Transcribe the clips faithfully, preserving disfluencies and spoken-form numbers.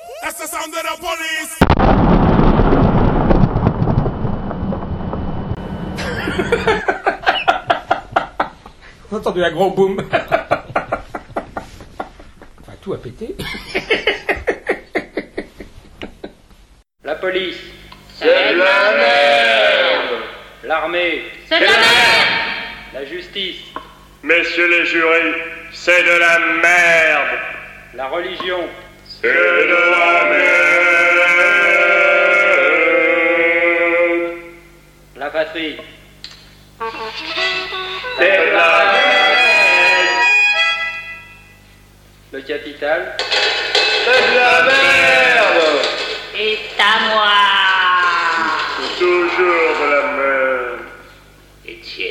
That's the sound of the police. On a entendu un gros boom. Enfin, tout a pété. La police. C'est de la merde. L'armée. C'est de la merde. La justice. Messieurs les jurys, c'est de la merde. La religion. C'est de la merde. La patrie. C'est de la merde. Le capital. C'est de la merde. C'est à moi. C'est toujours de la merde. Et tiens.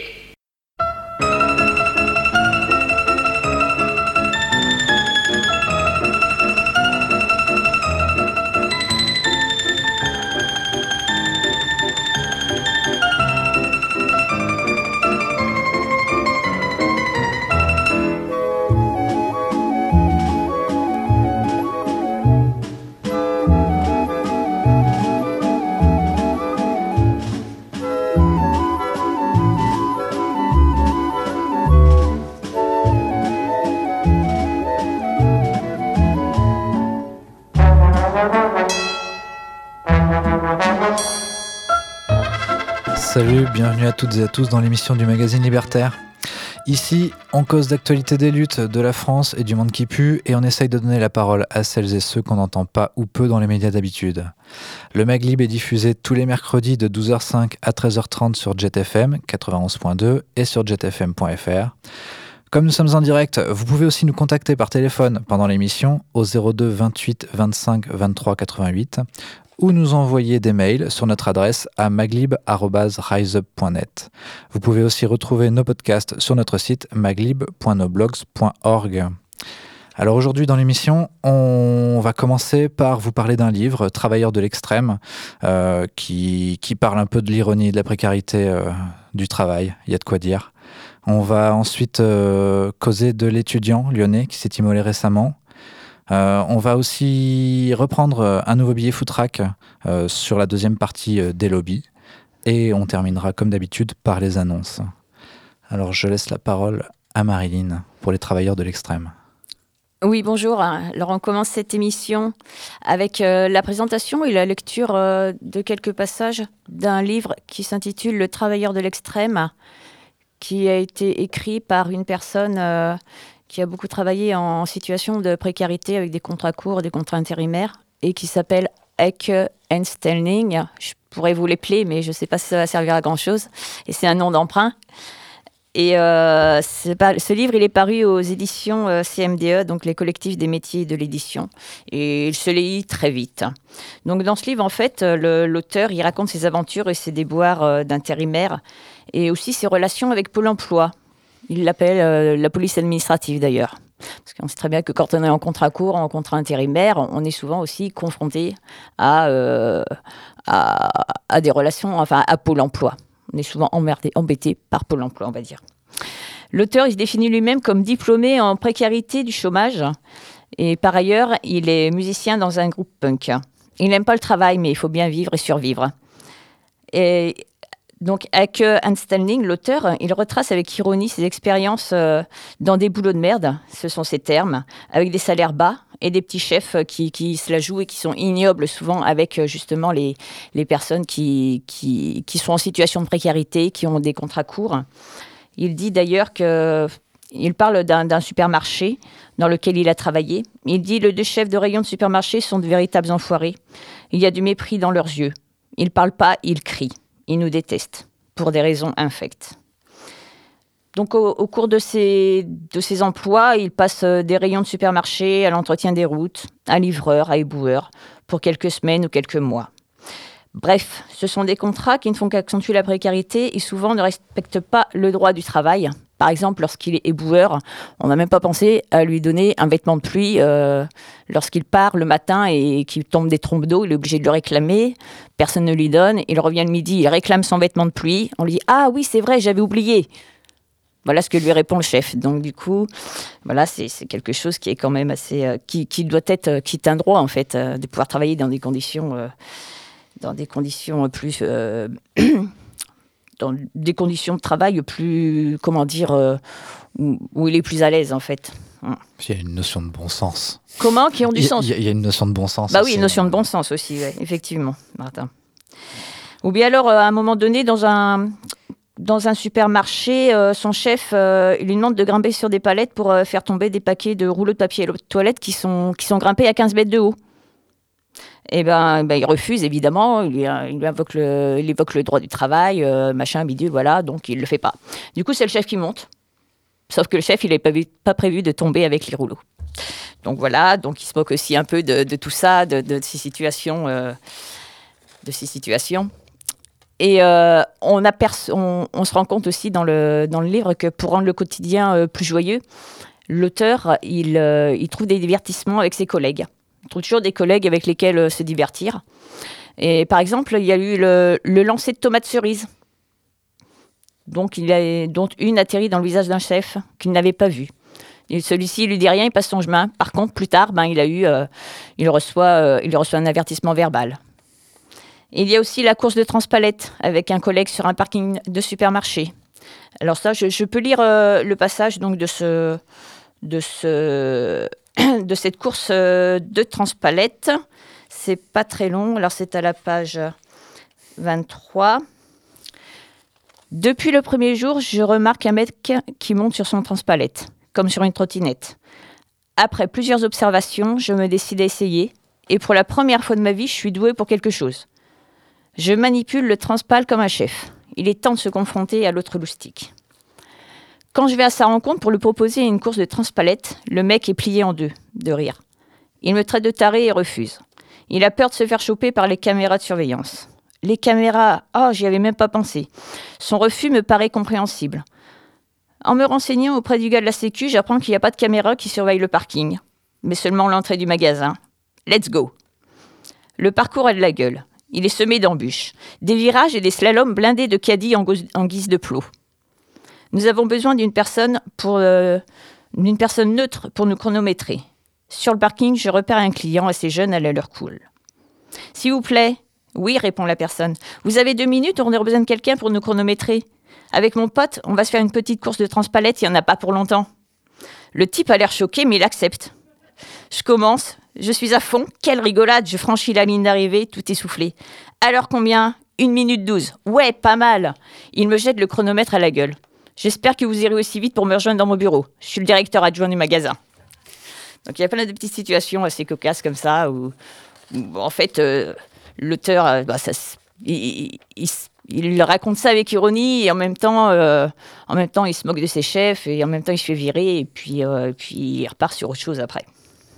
Salut, bienvenue à toutes et à tous dans l'émission du magazine Libertaire. Ici, on cause d'actualité des luttes de la France et du monde qui pue et on essaye de donner la parole à celles et ceux qu'on n'entend pas ou peu dans les médias d'habitude. Le Maglib est diffusé tous les mercredis de douze heures cinq à treize heures trente sur Jet F M quatre-vingt-onze point deux et sur jet f m point f r. Comme nous sommes en direct, vous pouvez aussi nous contacter par téléphone pendant l'émission au zéro deux vingt-huit vingt-cinq vingt-trois quatre-vingt-huit ou nous envoyer des mails sur notre adresse à maglib arobase riseup point net. Vous pouvez aussi retrouver nos podcasts sur notre site maglib point noblogs point org. Alors aujourd'hui dans l'émission, on va commencer par vous parler d'un livre, Travailleurs de l'extrême, euh, qui, qui parle un peu de l'ironie et de la précarité euh, du travail, il y a de quoi dire. On va ensuite euh, causer de l'étudiant lyonnais qui s'est immolé récemment. Euh, on va aussi reprendre un nouveau billet Footrack euh, sur la deuxième partie euh, des lobbies. Et on terminera comme d'habitude par les annonces. Alors je laisse la parole à Marilyn pour les travailleurs de l'extrême. Oui, bonjour. Alors on commence cette émission avec euh, la présentation et la lecture euh, de quelques passages d'un livre qui s'intitule « Le travailleur de l'extrême », qui a été écrit par une personne euh, qui a beaucoup travaillé en situation de précarité avec des contrats courts, des contrats intérimaires, et qui s'appelle Ecke Enstelling. Je pourrais vous l'épeler, mais je ne sais pas si ça va servir à grand-chose. Et c'est un nom d'emprunt. Et euh, pas, ce livre, il est paru aux éditions euh, C M D E, donc les collectifs des métiers de l'édition. Et il se lit très vite. Donc dans ce livre, en fait, le, l'auteur, il raconte ses aventures et ses déboires euh, d'intérimaire, et aussi ses relations avec Pôle emploi. Il l'appelle euh, la police administrative, d'ailleurs. Parce qu'on sait très bien que quand on est en contrat court, en contrat intérimaire, on est souvent aussi confronté à, euh, à, à des relations, enfin à Pôle emploi. On est souvent emmerdé, embêté par Pôle emploi, on va dire. L'auteur, il se définit lui-même comme diplômé en précarité du chômage. Et par ailleurs, il est musicien dans un groupe punk. Il n'aime pas le travail, mais il faut bien vivre et survivre. Et donc, Ecke Enstelling, l'auteur, il retrace avec ironie ses expériences euh, dans des boulots de merde, ce sont ses termes, avec des salaires bas et des petits chefs qui, qui se la jouent et qui sont ignobles souvent avec justement les, les personnes qui, qui, qui sont en situation de précarité, qui ont des contrats courts. Il dit d'ailleurs que... Il parle d'un, d'un supermarché dans lequel il a travaillé. Il dit « Les deux chefs de rayon de supermarché sont de véritables enfoirés. Il y a du mépris dans leurs yeux. Ils ne parlent pas, ils crient. Ils nous détestent pour des raisons infectes. » Donc, au, au cours de ses, de ses emplois, il passe des rayons de supermarché à l'entretien des routes, à livreur, à éboueur, pour quelques semaines ou quelques mois. Bref, ce sont des contrats qui ne font qu'accentuer la précarité et souvent ne respectent pas le droit du travail. Par exemple, lorsqu'il est éboueur, on n'a même pas pensé à lui donner un vêtement de pluie. Euh, lorsqu'il part le matin et qu'il tombe des trompes d'eau, il est obligé de le réclamer. Personne ne lui donne. Il revient le midi, il réclame son vêtement de pluie. On lui dit « Ah oui, c'est vrai, j'avais oublié ». Voilà ce que lui répond le chef. Donc du coup, voilà, c'est, c'est quelque chose qui est quand même assez, euh, qui, qui doit être, euh, qui est un droit en fait, euh, de pouvoir travailler dans des conditions, euh, dans des conditions plus, euh, dans des conditions de travail plus, comment dire, euh, où, où il est plus à l'aise en fait. Il y a une notion de bon sens. Comment qui ont du il y a, sens. Il y a une notion de bon sens. Bah aussi. oui, une notion de bon sens aussi, ouais, effectivement, Martin. Ou bien alors, à un moment donné, dans un Dans un supermarché, euh, son chef euh, il lui demande de grimper sur des palettes pour euh, faire tomber des paquets de rouleaux de papier toilette qui sont, qui sont grimpés à quinze mètres de haut. Et ben, ben il refuse évidemment, il, lui, il, lui invoque le, il évoque le droit du travail, euh, machin, bidule, voilà, donc il le fait pas. Du coup, c'est le chef qui monte, sauf que le chef, il n'avait pas, vu, pas prévu de tomber avec les rouleaux. Donc voilà, donc il se moque aussi un peu de, de tout ça, de, de, de ces situations, euh, de ces situations. Et euh, on, aperço- on, on se rend compte aussi dans le, dans le livre que pour rendre le quotidien euh, plus joyeux, l'auteur, il, euh, il trouve des divertissements avec ses collègues. Il trouve toujours des collègues avec lesquels euh, se divertir. Et par exemple, il y a eu le, le lancer de tomates cerises. Donc, il a, dont une atterrit dans le visage d'un chef qu'il n'avait pas vu. Et celui-ci, il lui dit rien, il passe son chemin. Par contre, plus tard, ben, il, a eu, euh, il, reçoit, euh, il reçoit un avertissement verbal. Il y a aussi la course de transpalette avec un collègue sur un parking de supermarché. Alors ça, je, je peux lire euh, le passage donc, de, ce, de, ce, de cette course euh, de transpalette. C'est pas très long. Alors c'est à la page vingt-trois. Depuis le premier jour, je remarque un mec qui monte sur son transpalette, comme sur une trottinette. Après plusieurs observations, je me décide à essayer. Et pour la première fois de ma vie, je suis douée pour quelque chose. Je manipule le transpal comme un chef. Il est temps de se confronter à l'autre loustique. Quand je vais à sa rencontre pour lui proposer une course de transpalette, le mec est plié en deux, de rire. Il me traite de taré et refuse. Il a peur de se faire choper par les caméras de surveillance. Les caméras, oh, j'y avais même pas pensé. Son refus me paraît compréhensible. En me renseignant auprès du gars de la Sécu, j'apprends qu'il n'y a pas de caméra qui surveille le parking, mais seulement l'entrée du magasin. Let's go. Le parcours a de la gueule. Il est semé d'embûches, des virages et des slaloms blindés de caddies en, go- en guise de plot. Nous avons besoin d'une personne, pour, euh, d'une personne neutre pour nous chronométrer. Sur le parking, je repère un client assez jeune à l'allure cool. « S'il vous plaît ?» ?»« Oui, répond la personne. « Vous avez deux minutes, on aurait besoin de quelqu'un pour nous chronométrer. Avec mon pote, on va se faire une petite course de transpalette, il n'y en a pas pour longtemps. » Le type a l'air choqué, mais il accepte. Je commence, je suis à fond, quelle rigolade, je franchis la ligne d'arrivée, tout essoufflé. Alors combien ? Une minute douze. Ouais, pas mal. Il me jette le chronomètre à la gueule. J'espère que vous irez aussi vite pour me rejoindre dans mon bureau. Je suis le directeur adjoint du magasin. Donc il y a plein de petites situations assez cocasses comme ça, où, où en fait, euh, l'auteur, euh, bah, ça, il, il, il, il raconte ça avec ironie, et en même temps, euh, en même temps, il se moque de ses chefs, et en même temps, il se fait virer, et puis, euh, puis il repart sur autre chose après.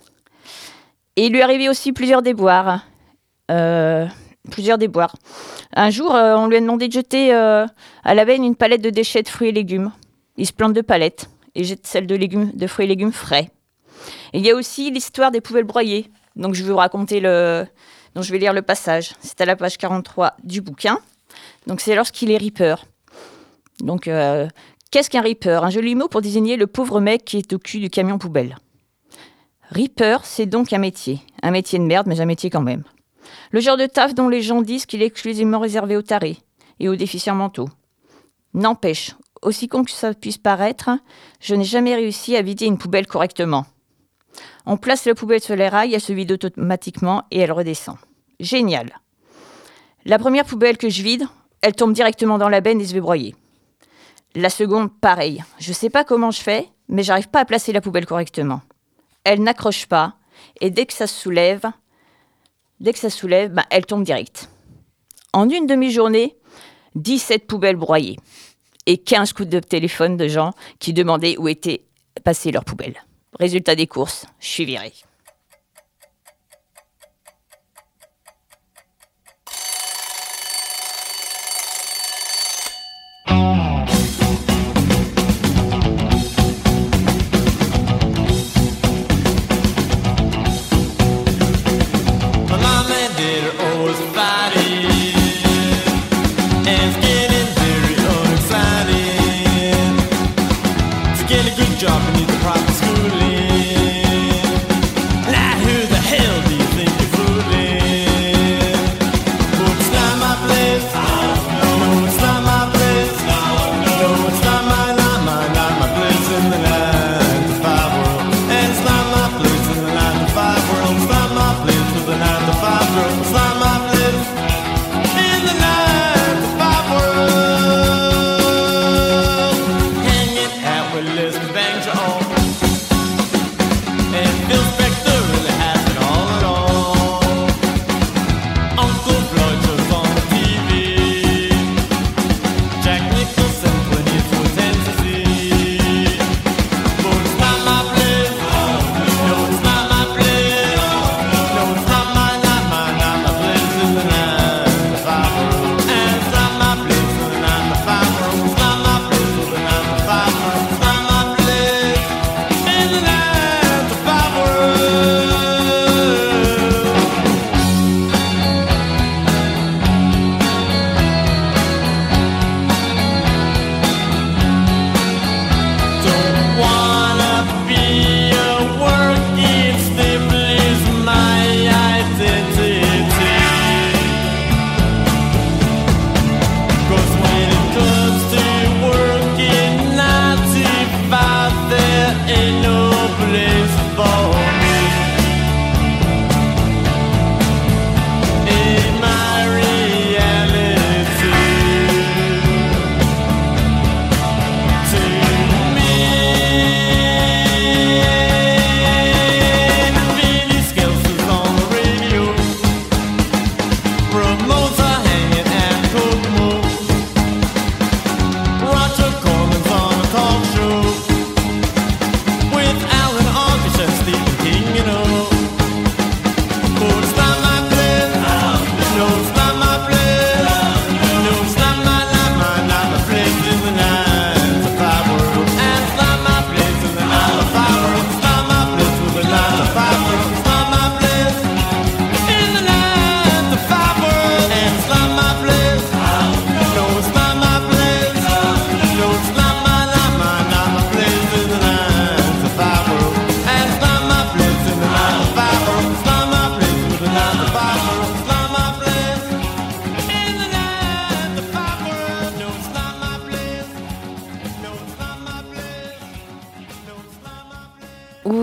Et il lui arrivait aussi plusieurs déboires. Euh, plusieurs déboires. Un jour, euh, on lui a demandé de jeter euh, à la benne une palette de déchets de fruits et légumes. Il se plante de palettes et jette celle de, légumes, de fruits et légumes frais. Et il y a aussi l'histoire des poubelles broyées. Donc je vais vous raconter le... Donc je vais lire le passage. C'est à la page quarante-trois du bouquin. Donc c'est lorsqu'il est ripper. Donc euh, qu'est-ce qu'un ripper ? Un joli mot pour désigner le pauvre mec qui est au cul du camion poubelle. Ripper, c'est donc un métier. Un métier de merde, mais un métier quand même. Le genre de taf dont les gens disent qu'il est exclusivement réservé aux tarés et aux déficients mentaux. N'empêche, aussi con que ça puisse paraître, je n'ai jamais réussi à vider une poubelle correctement. On place la poubelle sur les rails, elle se vide automatiquement et elle redescend. Génial. La première poubelle que je vide, elle tombe directement dans la benne et se fait broyer. La seconde, pareil. Je ne sais pas comment je fais, mais j'arrive pas à placer la poubelle correctement. Elle n'accroche pas, et dès que ça se soulève, dès que ça se soulève, ben, elle tombe direct. En une demi-journée, dix-sept poubelles broyées, et quinze coups de téléphone de gens qui demandaient où étaient passées leurs poubelles. Résultat des courses, je suis virée.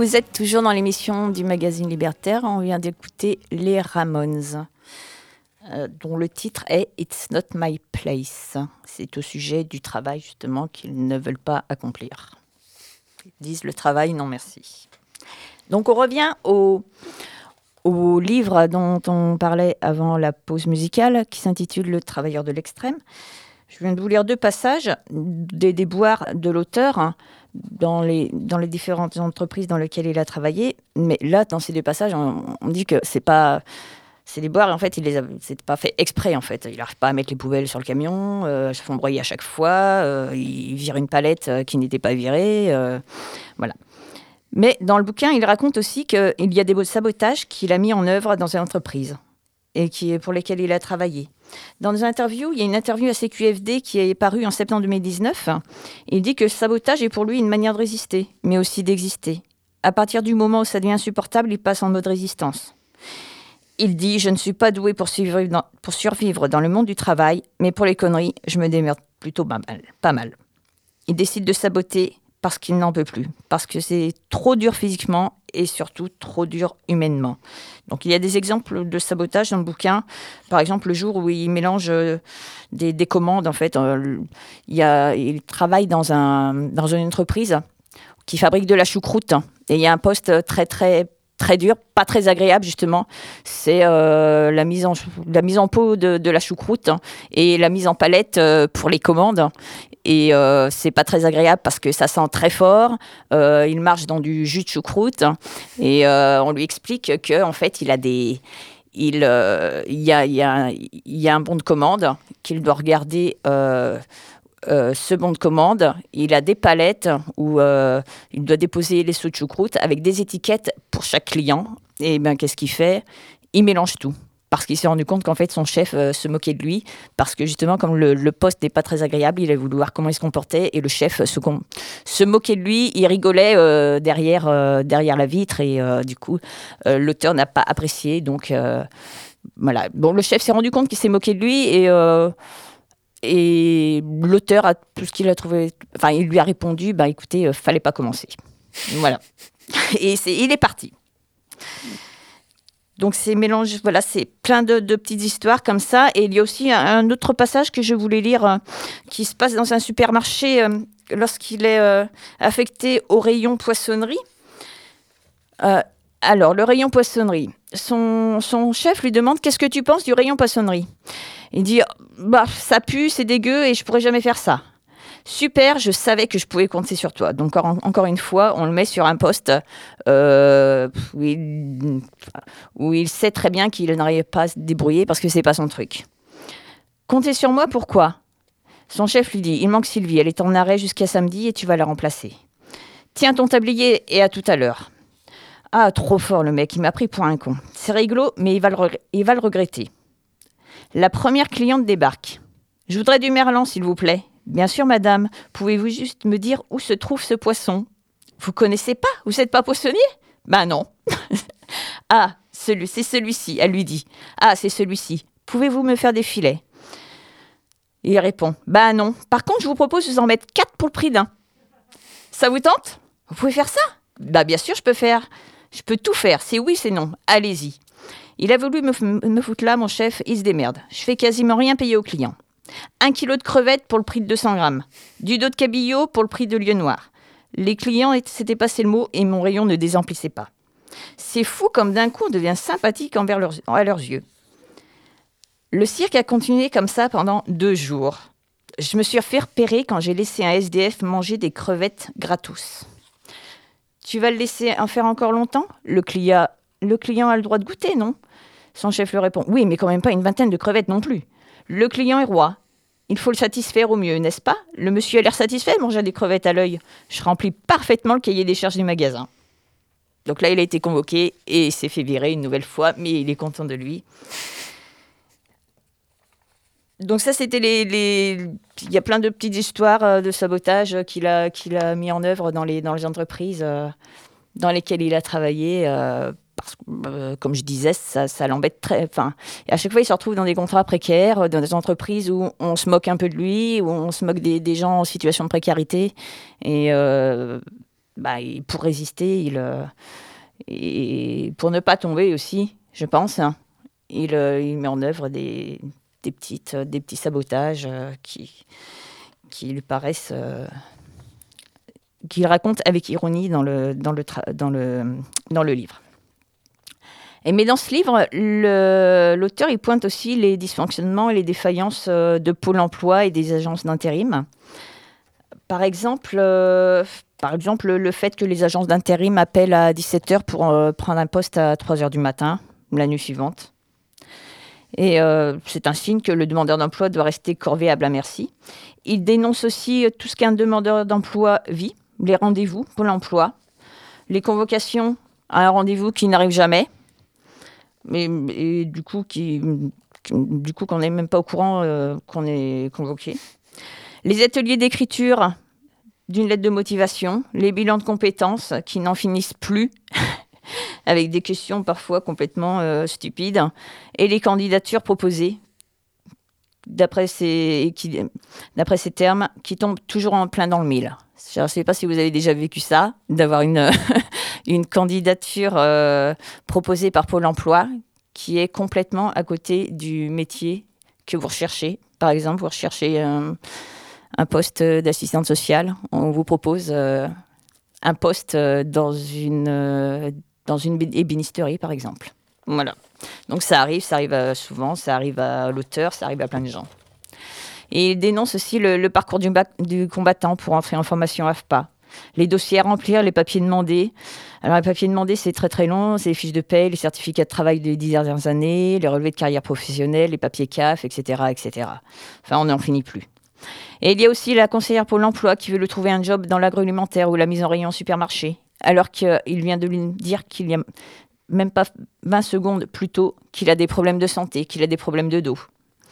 Vous êtes toujours dans l'émission du magazine Libertaire. On vient d'écouter les Ramones, euh, dont le titre est « It's not my place ». C'est au sujet du travail, justement, qu'ils ne veulent pas accomplir. Ils disent « le travail, non merci ». Donc, on revient au, au livre dont on parlait avant la pause musicale, qui s'intitule « Le travailleur de l'extrême ». Je viens de vous lire deux passages des déboires de l'auteur, hein, dans les, dans les différentes entreprises dans lesquelles il a travaillé. Mais là, dans ces deux passages, on, on dit que c'est pas... C'est des boires, et en fait, il les a, c'est pas fait exprès, en fait. Il n'arrive pas à mettre les poubelles sur le camion, euh, se font broyer à chaque fois, euh, il vire une palette euh, qui n'était pas virée, euh, voilà. Mais dans le bouquin, il raconte aussi qu'il y a des sabotages qu'il a mis en œuvre dans une entreprise et qui, pour lesquels il a travaillé. Dans une interview, il y a une interview à C Q F D qui est parue en septembre deux mille dix-neuf. Il dit que le sabotage est pour lui une manière de résister, mais aussi d'exister. À partir du moment où ça devient insupportable, il passe en mode résistance. Il dit « Je ne suis pas doué pour survivre, dans, pour survivre dans le monde du travail, mais pour les conneries, je me démerde plutôt pas mal, pas mal. » Il décide de saboter parce qu'il n'en peut plus, parce que c'est trop dur physiquement et surtout trop dur humainement. Donc il y a des exemples de sabotage dans le bouquin. Par exemple, le jour où il mélange euh, des, des commandes, en fait, euh, il, y a, il travaille dans, un, dans une entreprise qui fabrique de la choucroute. Et il y a un poste très, très, très dur, pas très agréable, justement. C'est euh, la, mise en, la mise en pot de, de la choucroute et la mise en palette euh, pour les commandes. Et euh, c'est pas très agréable parce que ça sent très fort. Euh, il marche dans du jus de choucroute et euh, on lui explique que en fait il a des, il, euh, il y a, il y a, il y a un bon de commande qu'il doit regarder. Euh, euh, ce bon de commande, il a des palettes où euh, il doit déposer les seaux de choucroute avec des étiquettes pour chaque client. Et ben qu'est-ce qu'il fait ? Il mélange tout. Parce qu'il s'est rendu compte qu'en fait, son chef euh, se moquait de lui. Parce que justement, comme le, le poste n'est pas très agréable, il a voulu voir comment il se comportait. Et le chef se, com- se moquait de lui. Il rigolait euh, derrière, euh, derrière la vitre. Et euh, du coup, euh, l'auteur n'a pas apprécié. Donc, euh, voilà. Bon, le chef s'est rendu compte qu'il s'est moqué de lui. Et, euh, et l'auteur a tout ce qu'il a trouvé. Enfin, il lui a répondu, bah, écoutez, euh, fallait pas commencer. Voilà. Et c'est, il est parti. Donc c'est mélange, voilà, c'est plein de, de petites histoires comme ça. Et il y a aussi un, un autre passage que je voulais lire euh, qui se passe dans un supermarché euh, lorsqu'il est euh, affecté au rayon poissonnerie. Euh, alors, le rayon poissonnerie, son, son chef lui demande « Qu'est-ce que tu penses du rayon poissonnerie ?» Il dit bah, « Ça pue, c'est dégueu et je pourrais jamais faire ça. » Super, je savais que je pouvais compter sur toi. Donc, en, encore une fois, on le met sur un poste euh, où, il, où il sait très bien qu'il n'arrive pas à se débrouiller parce que c'est pas son truc. Comptez sur moi, pourquoi ? Son chef lui dit, il manque Sylvie, elle est en arrêt jusqu'à samedi et tu vas la remplacer. Tiens ton tablier et à tout à l'heure. Ah, trop fort le mec, il m'a pris pour un con. C'est rigolo, mais il va le, reg- il va le regretter. La première cliente débarque. Je voudrais du merlan, s'il vous plaît. Bien sûr, madame. Pouvez-vous juste me dire où se trouve ce poisson ? Vous connaissez pas ? Vous n'êtes pas poissonnier ? Ben non. Ah, celui, c'est celui-ci, elle lui dit. Ah, c'est celui-ci. Pouvez-vous me faire des filets ? Il répond. Ben non. Par contre, je vous propose de vous en mettre quatre pour le prix d'un. Ça vous tente ? Vous pouvez faire ça ? Ben bien sûr, je peux faire. Je peux tout faire. C'est oui, c'est non. Allez-y. Il a voulu me, f- me foutre là, mon chef. Il se démerde. Je fais quasiment rien payer au client. Un kilo de crevettes pour le prix de deux cents grammes. Du dos de cabillaud pour le prix de lieu noir. Les clients s'étaient passé le mot et mon rayon ne désemplissait pas. C'est fou comme d'un coup on devient sympathique envers leurs, à leurs yeux. Le cirque a continué comme ça pendant deux jours. Je me suis fait repérer quand j'ai laissé un S D F manger des crevettes gratos. Tu vas le laisser en faire encore longtemps ? Le client, le client a le droit de goûter, non ? Son chef lui répond. Oui, mais quand même pas une vingtaine de crevettes non plus. Le client est roi. Il faut le satisfaire au mieux, n'est-ce pas ? Le monsieur a l'air satisfait, mangeant des crevettes à l'œil. Je remplis parfaitement le cahier des charges du magasin. Donc là, il a été convoqué et s'est fait virer une nouvelle fois, mais il est content de lui. Donc ça, c'était les... les... Il y a plein de petites histoires de sabotage qu'il a, qu'il a mis en œuvre dans les, dans les entreprises euh, dans lesquelles il a travaillé. Euh, parce que, euh, comme je disais, ça, ça l'embête très... Enfin, à chaque fois, il se retrouve dans des contrats précaires, dans des entreprises où on se moque un peu de lui, où on se moque des, des gens en situation de précarité. Et, euh, bah, il, pour résister, il, euh, et pour ne pas tomber aussi, je pense, hein, il, euh, il met en œuvre des, des, petites, des petits sabotages euh, qui, qui lui paraissent... Euh, qu'il raconte avec ironie dans le, dans le, tra- dans le, dans le livre. Et mais dans ce livre, le, l'auteur il pointe aussi les dysfonctionnements et les défaillances de Pôle emploi et des agences d'intérim. Par exemple, euh, par exemple, le fait que les agences d'intérim appellent à dix-sept heures pour euh, prendre un poste à trois heures du matin, la nuit suivante. Et euh, c'est un signe que le demandeur d'emploi doit rester corvéable à merci. Il dénonce aussi tout ce qu'un demandeur d'emploi vit, les rendez-vous Pôle emploi, les convocations à un rendez-vous qui n'arrive jamais, mais et du coup, qui, du coup qu'on n'est même pas au courant euh, qu'on est convoqué. Les ateliers d'écriture d'une lettre de motivation, les bilans de compétences qui n'en finissent plus, avec des questions parfois complètement euh, stupides, et les candidatures proposées, d'après ces, qui, d'après ces termes, qui tombent toujours en plein dans le mille. Je ne sais pas si vous avez déjà vécu ça, d'avoir une, une candidature euh, proposée par Pôle emploi qui est complètement à côté du métier que vous recherchez. Par exemple, vous recherchez un, un poste d'assistante sociale. On vous propose euh, un poste dans une, euh, dans une ébénisterie, par exemple. Voilà. Donc ça arrive, ça arrive à, souvent, ça arrive à l'auteur, ça arrive à plein de gens. Et il dénonce aussi le, le parcours du, bac, du combattant pour entrer en formation A F P A. Les dossiers à remplir, les papiers demandés. Alors les papiers demandés, c'est très très long, c'est les fiches de paie, les certificats de travail des dix dernières années, les relevés de carrière professionnelle, les papiers C A F, et cetera, et cetera. Enfin, on n'en finit plus. Et il y a aussi la conseillère Pôle emploi qui veut lui trouver un job dans l'agroalimentaire ou la mise en rayon en supermarché, alors qu'il vient de lui dire qu'il y a même pas vingt secondes plus tôt qu'il a des problèmes de santé, qu'il a des problèmes de dos.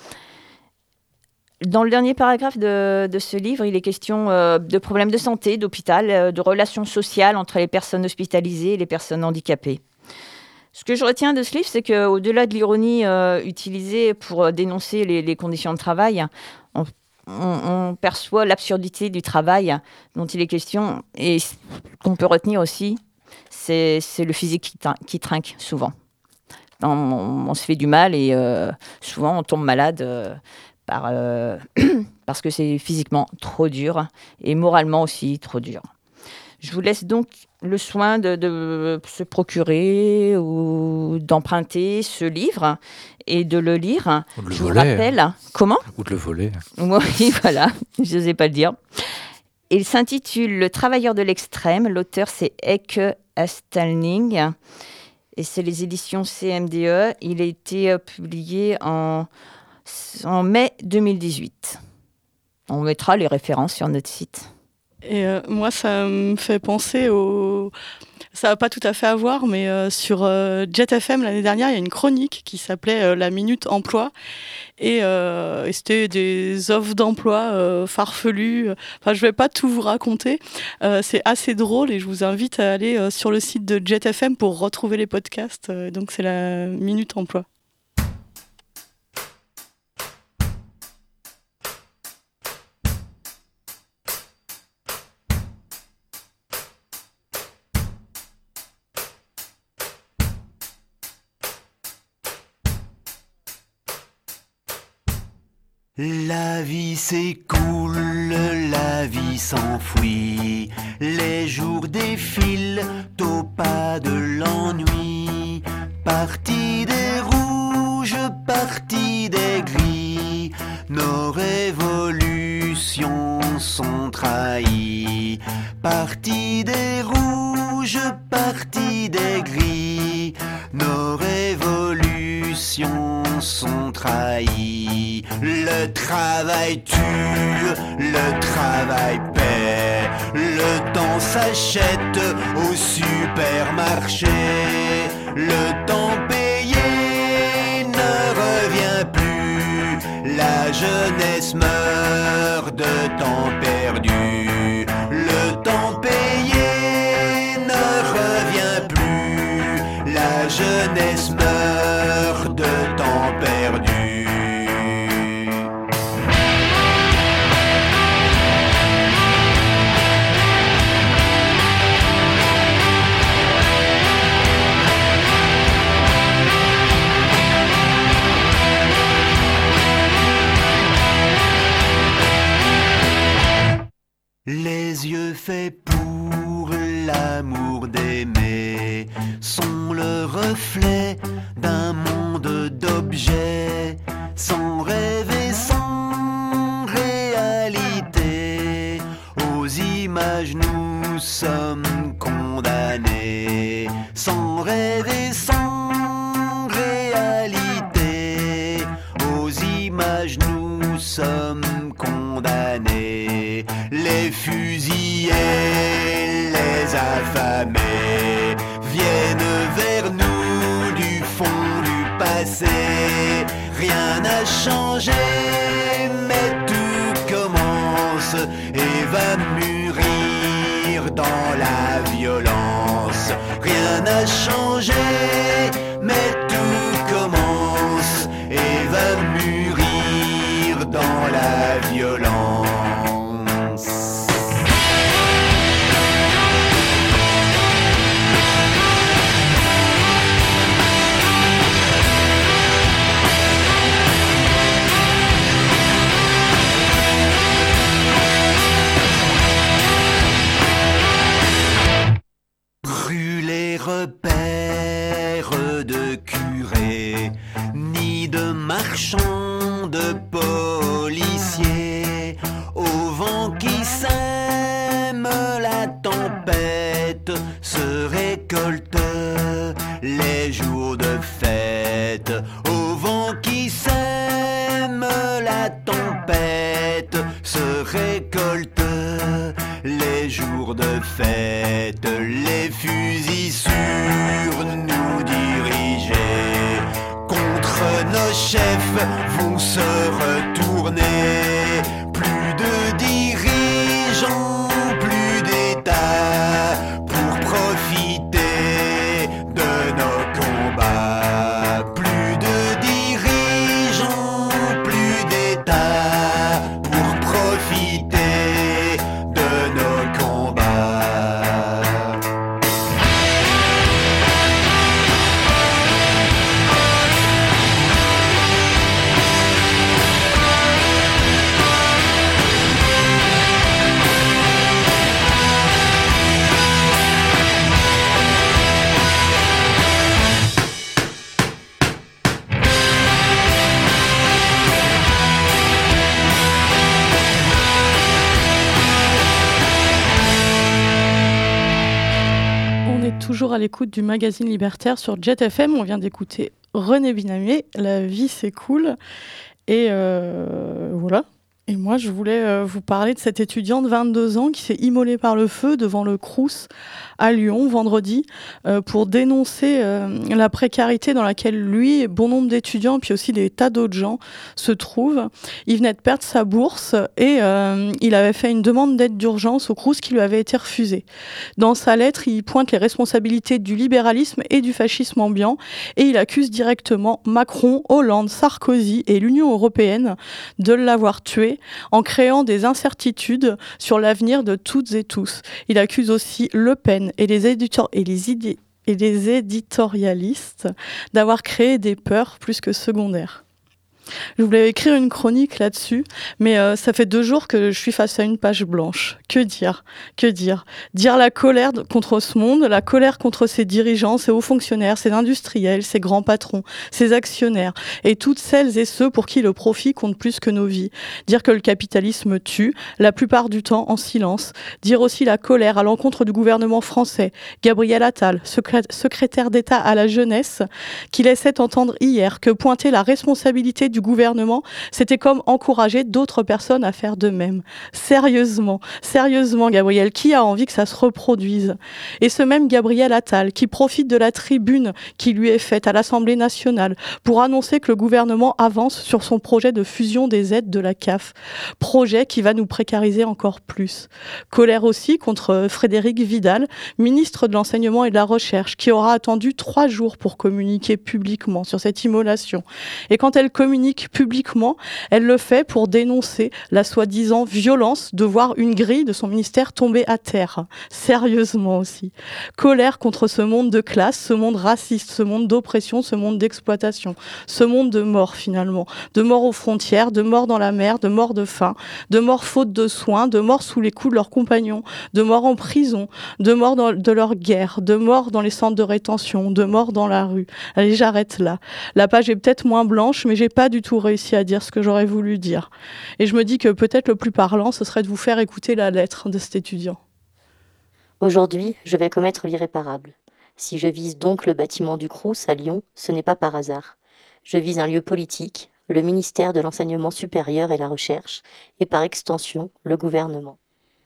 Dans le dernier paragraphe de, de ce livre, il est question euh, de problèmes de santé, d'hôpital, euh, de relations sociales entre les personnes hospitalisées et les personnes handicapées. Ce que je retiens de ce livre, c'est qu'au-delà de l'ironie euh, utilisée pour dénoncer les, les conditions de travail, on, on, on perçoit l'absurdité du travail dont il est question. Et ce qu'on peut retenir aussi, c'est, c'est le physique qui, t- qui trinque souvent. On, on, on se fait du mal et euh, souvent on tombe malade euh, par, euh, parce que c'est physiquement trop dur et moralement aussi trop dur. Je vous laisse donc le soin de, de se procurer ou d'emprunter ce livre et de le lire. Ou de le Je voler. vous rappelle... Comment ? Ou de le voler. Oui, voilà, je n'osais pas le dire. Il s'intitule « Le travailleur de l'extrême ». L'auteur, c'est Eke Astalning. Et c'est les éditions C M D E. Il a été euh, publié en, en mai deux mille dix-huit. On mettra les références sur notre site. Et euh, moi, ça me fait penser au... Ça n'a pas tout à fait à voir, mais euh, sur euh, Jet F M, l'année dernière, il y a une chronique qui s'appelait euh, « La Minute Emploi ». Et, euh, et c'était des offres d'emploi euh, farfelues. Enfin, je ne vais pas tout vous raconter. Euh, c'est assez drôle et je vous invite à aller euh, sur le site de Jet F M pour retrouver les podcasts. Euh, donc, c'est la Minute Emploi. La vie s'écoule, la vie s'enfuit, les jours défilent au pas de l'ennui. Parti des rouges, parti des gris, nos révolutions sont trahies. Parti des rouges, parti des gris, nos révolutions sont trahies. Le travail tue, le travail paie, le temps s'achète au supermarché. Le temps payé ne revient plus, la jeunesse meurt de temps perdu. Le temps payé ne revient plus, la jeunesse meurt de temps perdu. les fusillés, les affamés viennent vers nous du fond du passé. Rien n'a changé, mais tout commence et va mûrir dans la violence. Rien n'a changé, mais tout commence et va mûrir dans la violence. Brûler repères de curés, ni de marchands, de policiers, au vent qui sème la tempête, se récolte les jours de fête. Au vent qui sème la tempête, se récolte les jours de fête. Les fusils sur nous dirigés contre nos chefs vont se retourner. Plus de dirigeants, plus d'États pour profiter de nos combats. Plus de dirigeants, plus d'États pour profiter de nos combats. Toujours à l'écoute du magazine Libertaire sur Jet F M. On vient d'écouter René Binamier, La vie c'est cool. Et euh, voilà. Et moi, je voulais euh, vous parler de cette étudiante de vingt-deux ans qui s'est immolée par le feu devant le Crous à Lyon vendredi euh, pour dénoncer euh, la précarité dans laquelle lui et bon nombre d'étudiants, puis aussi des tas d'autres gens se trouvent. Il venait de perdre sa bourse et euh, il avait fait une demande d'aide d'urgence au Crous qui lui avait été refusée. Dans sa lettre, il pointe les responsabilités du libéralisme et du fascisme ambiant et il accuse directement Macron, Hollande, Sarkozy et l'Union européenne de l'avoir tué en créant des incertitudes sur l'avenir de toutes et tous. Il accuse aussi Le Pen et les, éditor- et les, idées- et les éditorialistes d'avoir créé des peurs plus que secondaires. Je voulais écrire une chronique là-dessus, mais euh, ça fait deux jours que je suis face à une page blanche. Que dire ? Que dire ? Dire la colère contre ce monde, la colère contre ses dirigeants, ses hauts fonctionnaires, ses industriels, ses grands patrons, ses actionnaires, et toutes celles et ceux pour qui le profit compte plus que nos vies. Dire que le capitalisme tue, la plupart du temps en silence. Dire aussi la colère à l'encontre du gouvernement français, Gabriel Attal, secrétaire d'État à la jeunesse, qui laissait entendre hier que pointer la responsabilité du gouvernement, c'était comme encourager d'autres personnes à faire de même. Sérieusement, sérieusement, Gabriel, qui a envie que ça se reproduise ? Et ce même Gabriel Attal, qui profite de la tribune qui lui est faite à l'Assemblée nationale pour annoncer que le gouvernement avance sur son projet de fusion des aides de la C A F, projet qui va nous précariser encore plus. Colère aussi contre Frédérique Vidal, ministre de l'Enseignement et de la Recherche, qui aura attendu trois jours pour communiquer publiquement sur cette immolation. Et quand elle communique publiquement, elle le fait pour dénoncer la soi-disant violence de voir une grille de son ministère tomber à terre. Sérieusement aussi. Colère contre ce monde de classe, ce monde raciste, ce monde d'oppression, ce monde d'exploitation, ce monde de mort finalement. De mort aux frontières, de mort dans la mer, de mort de faim, de mort faute de soins, de mort sous les coups de leurs compagnons, de mort en prison, de mort dans, de leur guerre, de mort dans les centres de rétention, de mort dans la rue. Allez, j'arrête là. La page est peut-être moins blanche, mais j'ai pas du tout réussi à dire ce que j'aurais voulu dire. Et je me dis que peut-être le plus parlant, ce serait de vous faire écouter la lettre de cet étudiant. Aujourd'hui, je vais commettre l'irréparable. Si je vise donc le bâtiment du Crous à Lyon, ce n'est pas par hasard. Je vise un lieu politique, le ministère de l'Enseignement supérieur et la Recherche, et par extension, le gouvernement.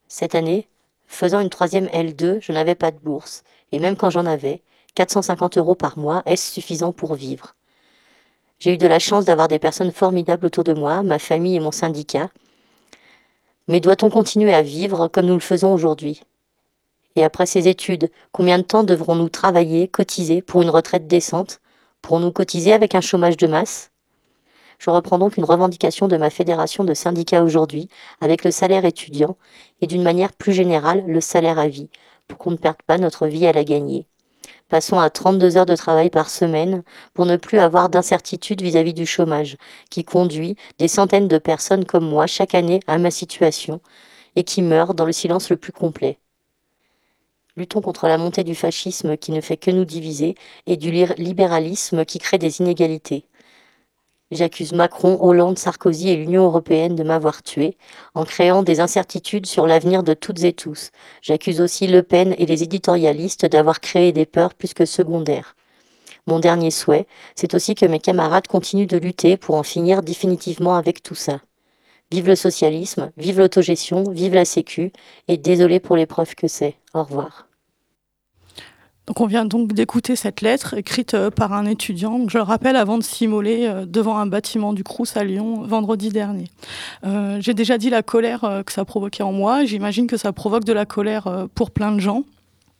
Cette année, faisant une troisième L deux, je n'avais pas de bourse. Et même quand j'en avais, quatre cent cinquante euros par mois, est-ce suffisant pour vivre ? J'ai eu de la chance d'avoir des personnes formidables autour de moi, ma famille et mon syndicat. Mais doit-on continuer à vivre comme nous le faisons aujourd'hui ? Et après ces études, combien de temps devrons-nous travailler, cotiser pour une retraite décente ? Pourrons-nous cotiser avec un chômage de masse ? Je reprends donc une revendication de ma fédération de syndicats aujourd'hui, avec le salaire étudiant, et d'une manière plus générale, le salaire à vie, pour qu'on ne perde pas notre vie à la gagner. Passons à trente-deux heures de travail par semaine pour ne plus avoir d'incertitude vis-à-vis du chômage, qui conduit des centaines de personnes comme moi chaque année à ma situation et qui meurent dans le silence le plus complet. Luttons contre la montée du fascisme qui ne fait que nous diviser et du libéralisme qui crée des inégalités. J'accuse Macron, Hollande, Sarkozy et l'Union européenne de m'avoir tué, en créant des incertitudes sur l'avenir de toutes et tous. J'accuse aussi Le Pen et les éditorialistes d'avoir créé des peurs plus que secondaires. Mon dernier souhait, c'est aussi que mes camarades continuent de lutter pour en finir définitivement avec tout ça. Vive le socialisme, vive l'autogestion, vive la sécu, et désolé pour l'épreuve que c'est. Au revoir. Donc on vient donc d'écouter cette lettre écrite par un étudiant, je le rappelle, avant de s'immoler devant un bâtiment du Crous à Lyon vendredi dernier. Euh, j'ai déjà dit la colère que ça provoquait en moi, j'imagine que ça provoque de la colère pour plein de gens.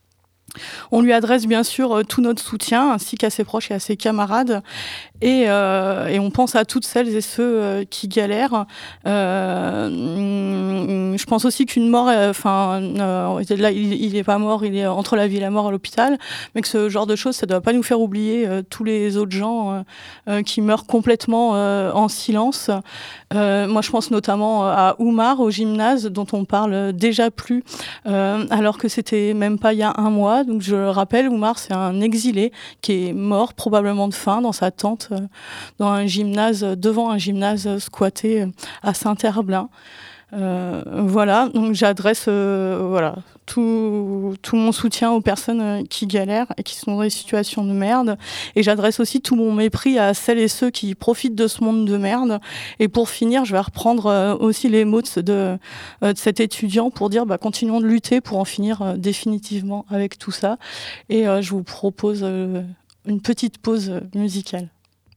On lui adresse bien sûr tout notre soutien, ainsi qu'à ses proches et à ses camarades. Et, euh, et on pense à toutes celles et ceux euh, qui galèrent. Euh, je pense aussi qu'une mort, enfin, euh, euh, là, il, il est pas mort, il est entre la vie et la mort à l'hôpital, mais que ce genre de choses, ça doit pas nous faire oublier euh, tous les autres gens euh, euh, qui meurent complètement euh, en silence. Euh, moi, je pense notamment à Oumar, au gymnase, dont on parle déjà plus, euh, alors que c'était même pas il y a un mois. Donc, je le rappelle, Oumar, c'est un exilé qui est mort probablement de faim dans sa tente, euh, dans un gymnase, devant un gymnase squatté à Saint-Herblain. Euh, voilà, donc j'adresse euh, voilà, tout, tout mon soutien aux personnes qui galèrent et qui sont dans des situations de merde, et j'adresse aussi tout mon mépris à celles et ceux qui profitent de ce monde de merde. Et pour finir, je vais reprendre euh, aussi les mots de, de, euh, de cet étudiant pour dire bah, continuons de lutter pour en finir euh, définitivement avec tout ça. Et euh, je vous propose euh, une petite pause musicale.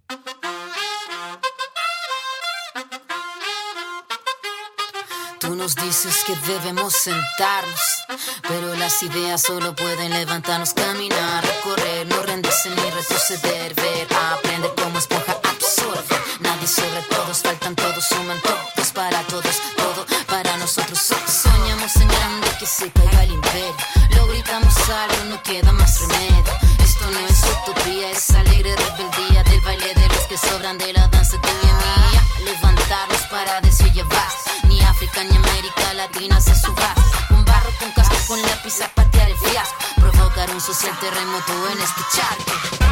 Tú nos dices que debemos sentarnos, pero las ideas solo pueden levantarnos, caminar, recorrer, no rendirse ni retroceder, ver, aprender como esponja absorbe. Nadie sobre todos, faltan todos, suman todos para todos, todo para nosotros. Soñamos en grande que se caiga el imperio, lo gritamos algo, no queda más remedio. Esto no es utopía, es alegre rebeldía del baile de los que sobran de la danza de mi mía. Levantarnos para decir ya basta. Ni África ni América Latina se suba. Con barro, con casco, con lápiz a patear el fiasco. Provocar un social terremoto en este charco.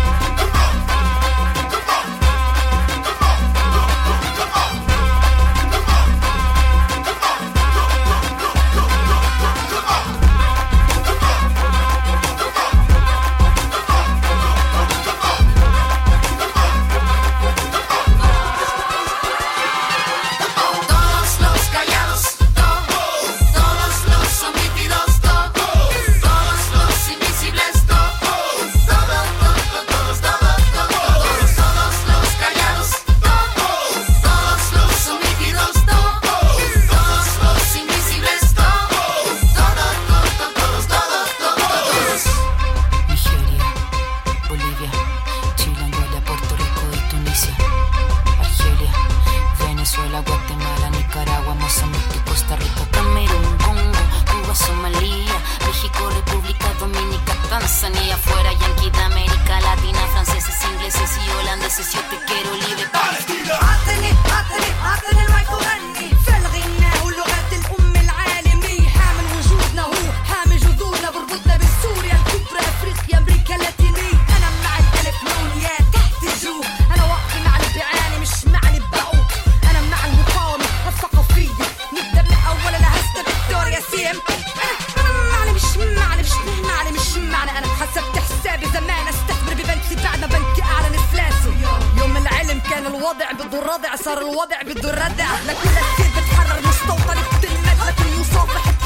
الوضع بده الردع صار الوضع بده الردع لكل كثير بتحرر مستوطن الكلمات لكن مصافح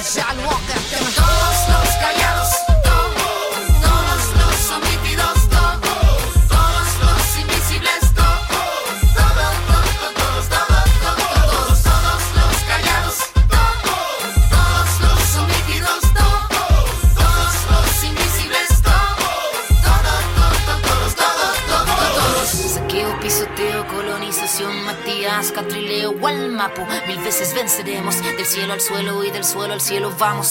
نرجع الواقع كما todos los callados todos los omitidos todos los invisibles todos todos todos todos todos los callados todos los omitidos todos los invisibles todos todos todos todos todos saqueo, pisoteo, colonización, Matías, Catrileo, Gualmapu. Mil veces venceremos, del cielo al suelo y del suelo al cielo vamos.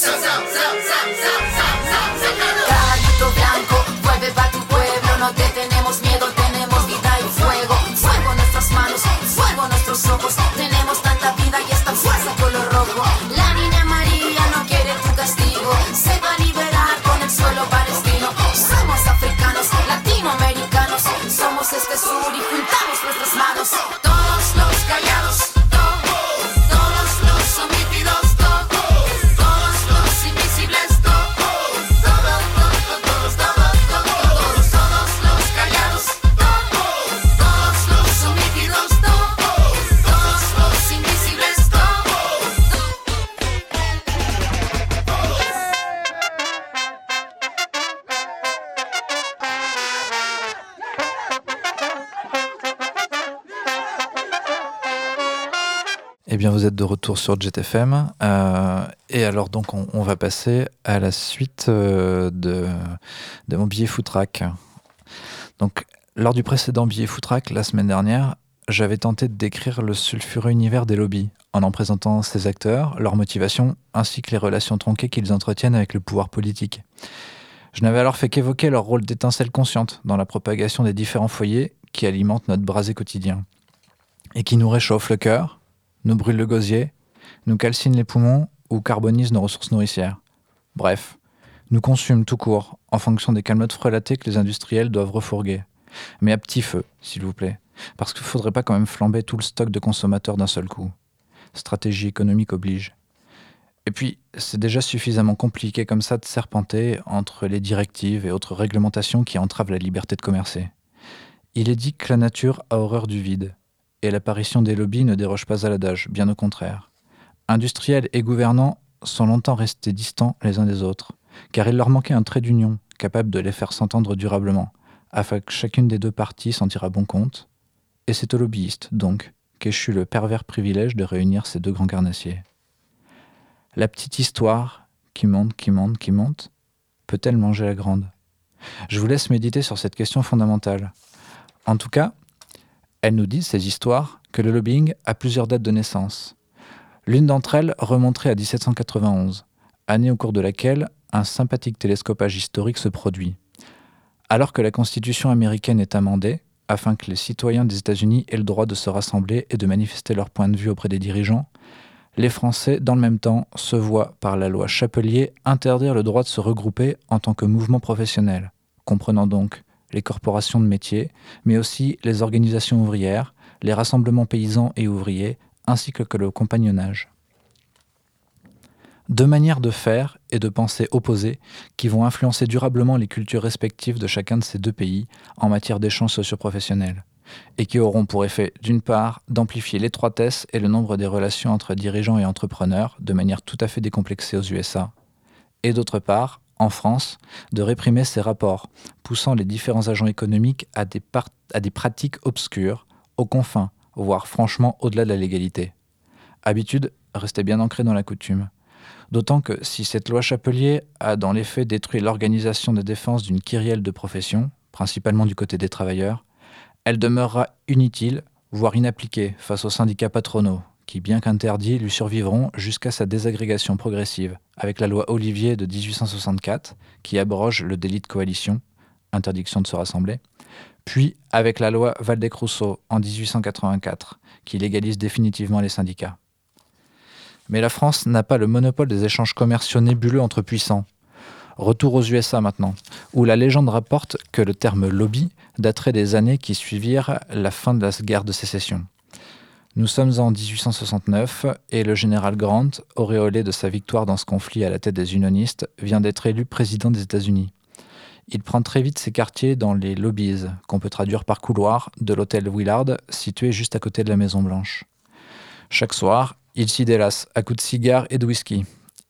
Caballito blanco, vuelve pa' tu pueblo, no te tenemos miedo, tenemos vida y fuego. Fuego en nuestras manos, fuego en nuestros ojos, tenemos tanta vida y esta fuerza color rojo. La niña María no quiere tu castigo, se va a liberar con el suelo palestino. Somos africanos, latinoamericanos, somos este sur y juntamos nuestras manos. todos los callados todos los omitidos todos los invisibles todos todos todos todos todos los callados todos los omitidos todos los invisibles Eh bien, vous êtes de retour sur Jet F M. Euh, et alors, donc, on, on va passer à la suite euh, de, de mon billet Footrack. Donc, lors du précédent billet Footrack, la semaine dernière, j'avais tenté de décrire le sulfureux univers des lobbies, en en présentant ses acteurs, leurs motivations, ainsi que les relations tronquées qu'ils entretiennent avec le pouvoir politique. Je n'avais alors fait qu'évoquer leur rôle d'étincelle consciente dans la propagation des différents foyers qui alimentent notre brasé quotidien, et qui nous réchauffent le cœur, nous brûle le gosier, nous calcinent les poumons ou carbonisent nos ressources nourricières. Bref, nous consument tout court, en fonction des calmeutes frelatées que les industriels doivent refourguer. Mais à petit feu, s'il vous plaît, parce qu'il ne faudrait pas quand même flamber tout le stock de consommateurs d'un seul coup. Stratégie économique oblige. Et puis, c'est déjà suffisamment compliqué comme ça de serpenter entre les directives et autres réglementations qui entravent la liberté de commercer. Il est dit que la nature a horreur du vide. Et l'apparition des lobbies ne déroge pas à l'adage, bien au contraire. Industriels et gouvernants sont longtemps restés distants les uns des autres, car il leur manquait un trait d'union capable de les faire s'entendre durablement, afin que chacune des deux parties s'en tire à bon compte. Et c'est aux lobbyistes, donc, qu'échut le pervers privilège de réunir ces deux grands carnassiers. La petite histoire, qui monte, qui monte, qui monte, peut-elle manger la grande ? Je vous laisse méditer sur cette question fondamentale. En tout cas, elles nous disent, ces histoires, que le lobbying a plusieurs dates de naissance. L'une d'entre elles remonterait à dix-sept cent quatre-vingt-onze, année au cours de laquelle un sympathique télescopage historique se produit. Alors que la Constitution américaine est amendée, afin que les citoyens des États-Unis aient le droit de se rassembler et de manifester leur point de vue auprès des dirigeants, les Français, dans le même temps, se voient, par la loi Chapelier, interdire le droit de se regrouper en tant que mouvement professionnel, comprenant donc les corporations de métiers, mais aussi les organisations ouvrières, les rassemblements paysans et ouvriers, ainsi que le compagnonnage. Deux manières de faire et de penser opposées qui vont influencer durablement les cultures respectives de chacun de ces deux pays en matière d'échanges socio-professionnels, et qui auront pour effet, d'une part, d'amplifier l'étroitesse et le nombre des relations entre dirigeants et entrepreneurs de manière tout à fait décomplexée aux U S A, et d'autre part, en France, de réprimer ces rapports, poussant les différents agents économiques à des, par- à des pratiques obscures, aux confins, voire franchement au-delà de la légalité. Habitude restée bien ancrée dans la coutume. D'autant que si cette loi Chapelier a dans les faits détruit l'organisation de défense d'une kyrielle de professions, principalement du côté des travailleurs, elle demeurera inutile, voire inappliquée face aux syndicats patronaux, qui, bien qu'interdits, lui survivront jusqu'à sa désagrégation progressive, avec la loi Olivier de dix-huit cent soixante-quatre, qui abroge le délit de coalition, interdiction de se rassembler, puis avec la loi Valdec-Rousseau en dix-huit cent quatre-vingt-quatre, qui légalise définitivement les syndicats. Mais la France n'a pas le monopole des échanges commerciaux nébuleux entre puissants. Retour aux U S A maintenant, où la légende rapporte que le terme « lobby » daterait des années qui suivirent la fin de la guerre de sécession. Nous sommes en dix-huit cent soixante-neuf et le général Grant, auréolé de sa victoire dans ce conflit à la tête des unionistes, vient d'être élu président des États-Unis. Il prend très vite ses quartiers dans les lobbies, qu'on peut traduire par couloir, de l'hôtel Willard, situé juste à côté de la Maison-Blanche. Chaque soir, il s'y délasse à coups de cigares et de whisky.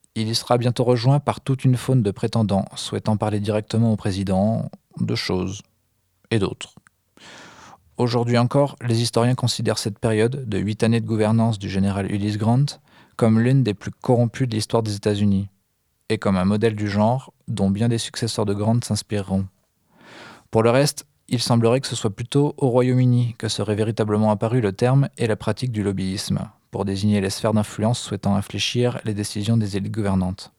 Il y sera bientôt rejoint par toute une faune de prétendants souhaitant parler directement au président de choses et d'autres. Aujourd'hui encore, les historiens considèrent cette période de huit années de gouvernance du général Ulysse Grant comme l'une des plus corrompues de l'histoire des États-Unis et comme un modèle du genre dont bien des successeurs de Grant s'inspireront. Pour le reste, il semblerait que ce soit plutôt au Royaume-Uni que serait véritablement apparu le terme et la pratique du lobbyisme, pour désigner les sphères d'influence souhaitant infléchir les décisions des élites gouvernantes.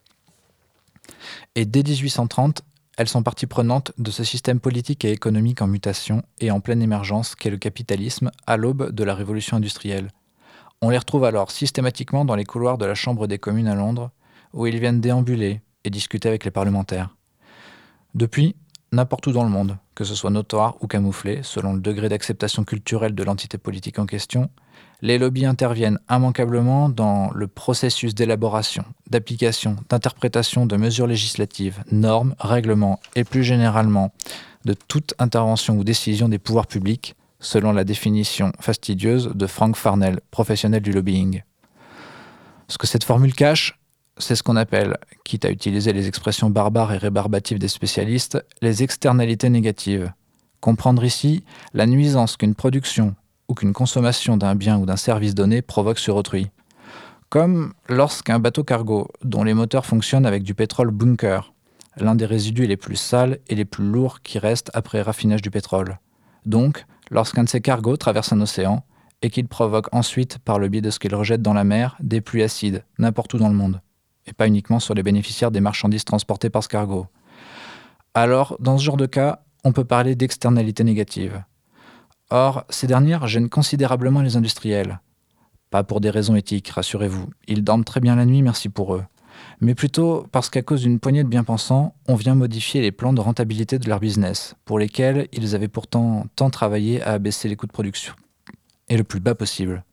Et dès dix-huit cent trente, elles sont partie prenante de ce système politique et économique en mutation et en pleine émergence qu'est le capitalisme à l'aube de la révolution industrielle. On les retrouve alors systématiquement dans les couloirs de la Chambre des communes à Londres, où ils viennent déambuler et discuter avec les parlementaires. Depuis, n'importe où dans le monde, que ce soit notoire ou camouflé, selon le degré d'acceptation culturelle de l'entité politique en question, les lobbies interviennent immanquablement dans le processus d'élaboration, d'application, d'interprétation de mesures législatives, normes, règlements et plus généralement de toute intervention ou décision des pouvoirs publics, selon la définition fastidieuse de Frank Farnell, professionnel du lobbying. Ce que cette formule cache, c'est ce qu'on appelle, quitte à utiliser les expressions barbares et rébarbatives des spécialistes, les externalités négatives. Comprendre ici la nuisance qu'une production ou qu'une consommation d'un bien ou d'un service donné provoque sur autrui. Comme lorsqu'un bateau cargo, dont les moteurs fonctionnent avec du pétrole bunker, l'un des résidus les plus sales et les plus lourds qui restent après raffinage du pétrole. Donc, lorsqu'un de ces cargos traverse un océan et qu'il provoque ensuite, par le biais de ce qu'il rejette dans la mer, des pluies acides, n'importe où dans le monde, et pas uniquement sur les bénéficiaires des marchandises transportées par ce cargo. Alors, dans ce genre de cas, on peut parler d'externalités négatives. Or, ces dernières gênent considérablement les industriels. Pas pour des raisons éthiques, rassurez-vous, ils dorment très bien la nuit, merci pour eux, mais plutôt parce qu'à cause d'une poignée de bien-pensants, on vient modifier les plans de rentabilité de leur business, pour lesquels ils avaient pourtant tant travaillé à abaisser les coûts de production, et le plus bas possible.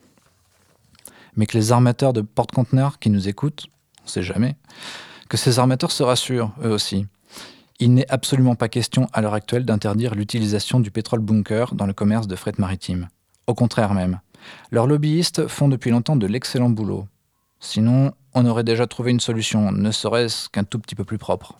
Mais que les armateurs de porte-conteneurs qui nous écoutent, on ne sait jamais, que ces armateurs se rassurent, eux aussi. Il n'est absolument pas question à l'heure actuelle d'interdire l'utilisation du pétrole bunker dans le commerce de fret maritime. Au contraire même. Leurs lobbyistes font depuis longtemps de l'excellent boulot. Sinon, on aurait déjà trouvé une solution, ne serait-ce qu'un tout petit peu plus propre.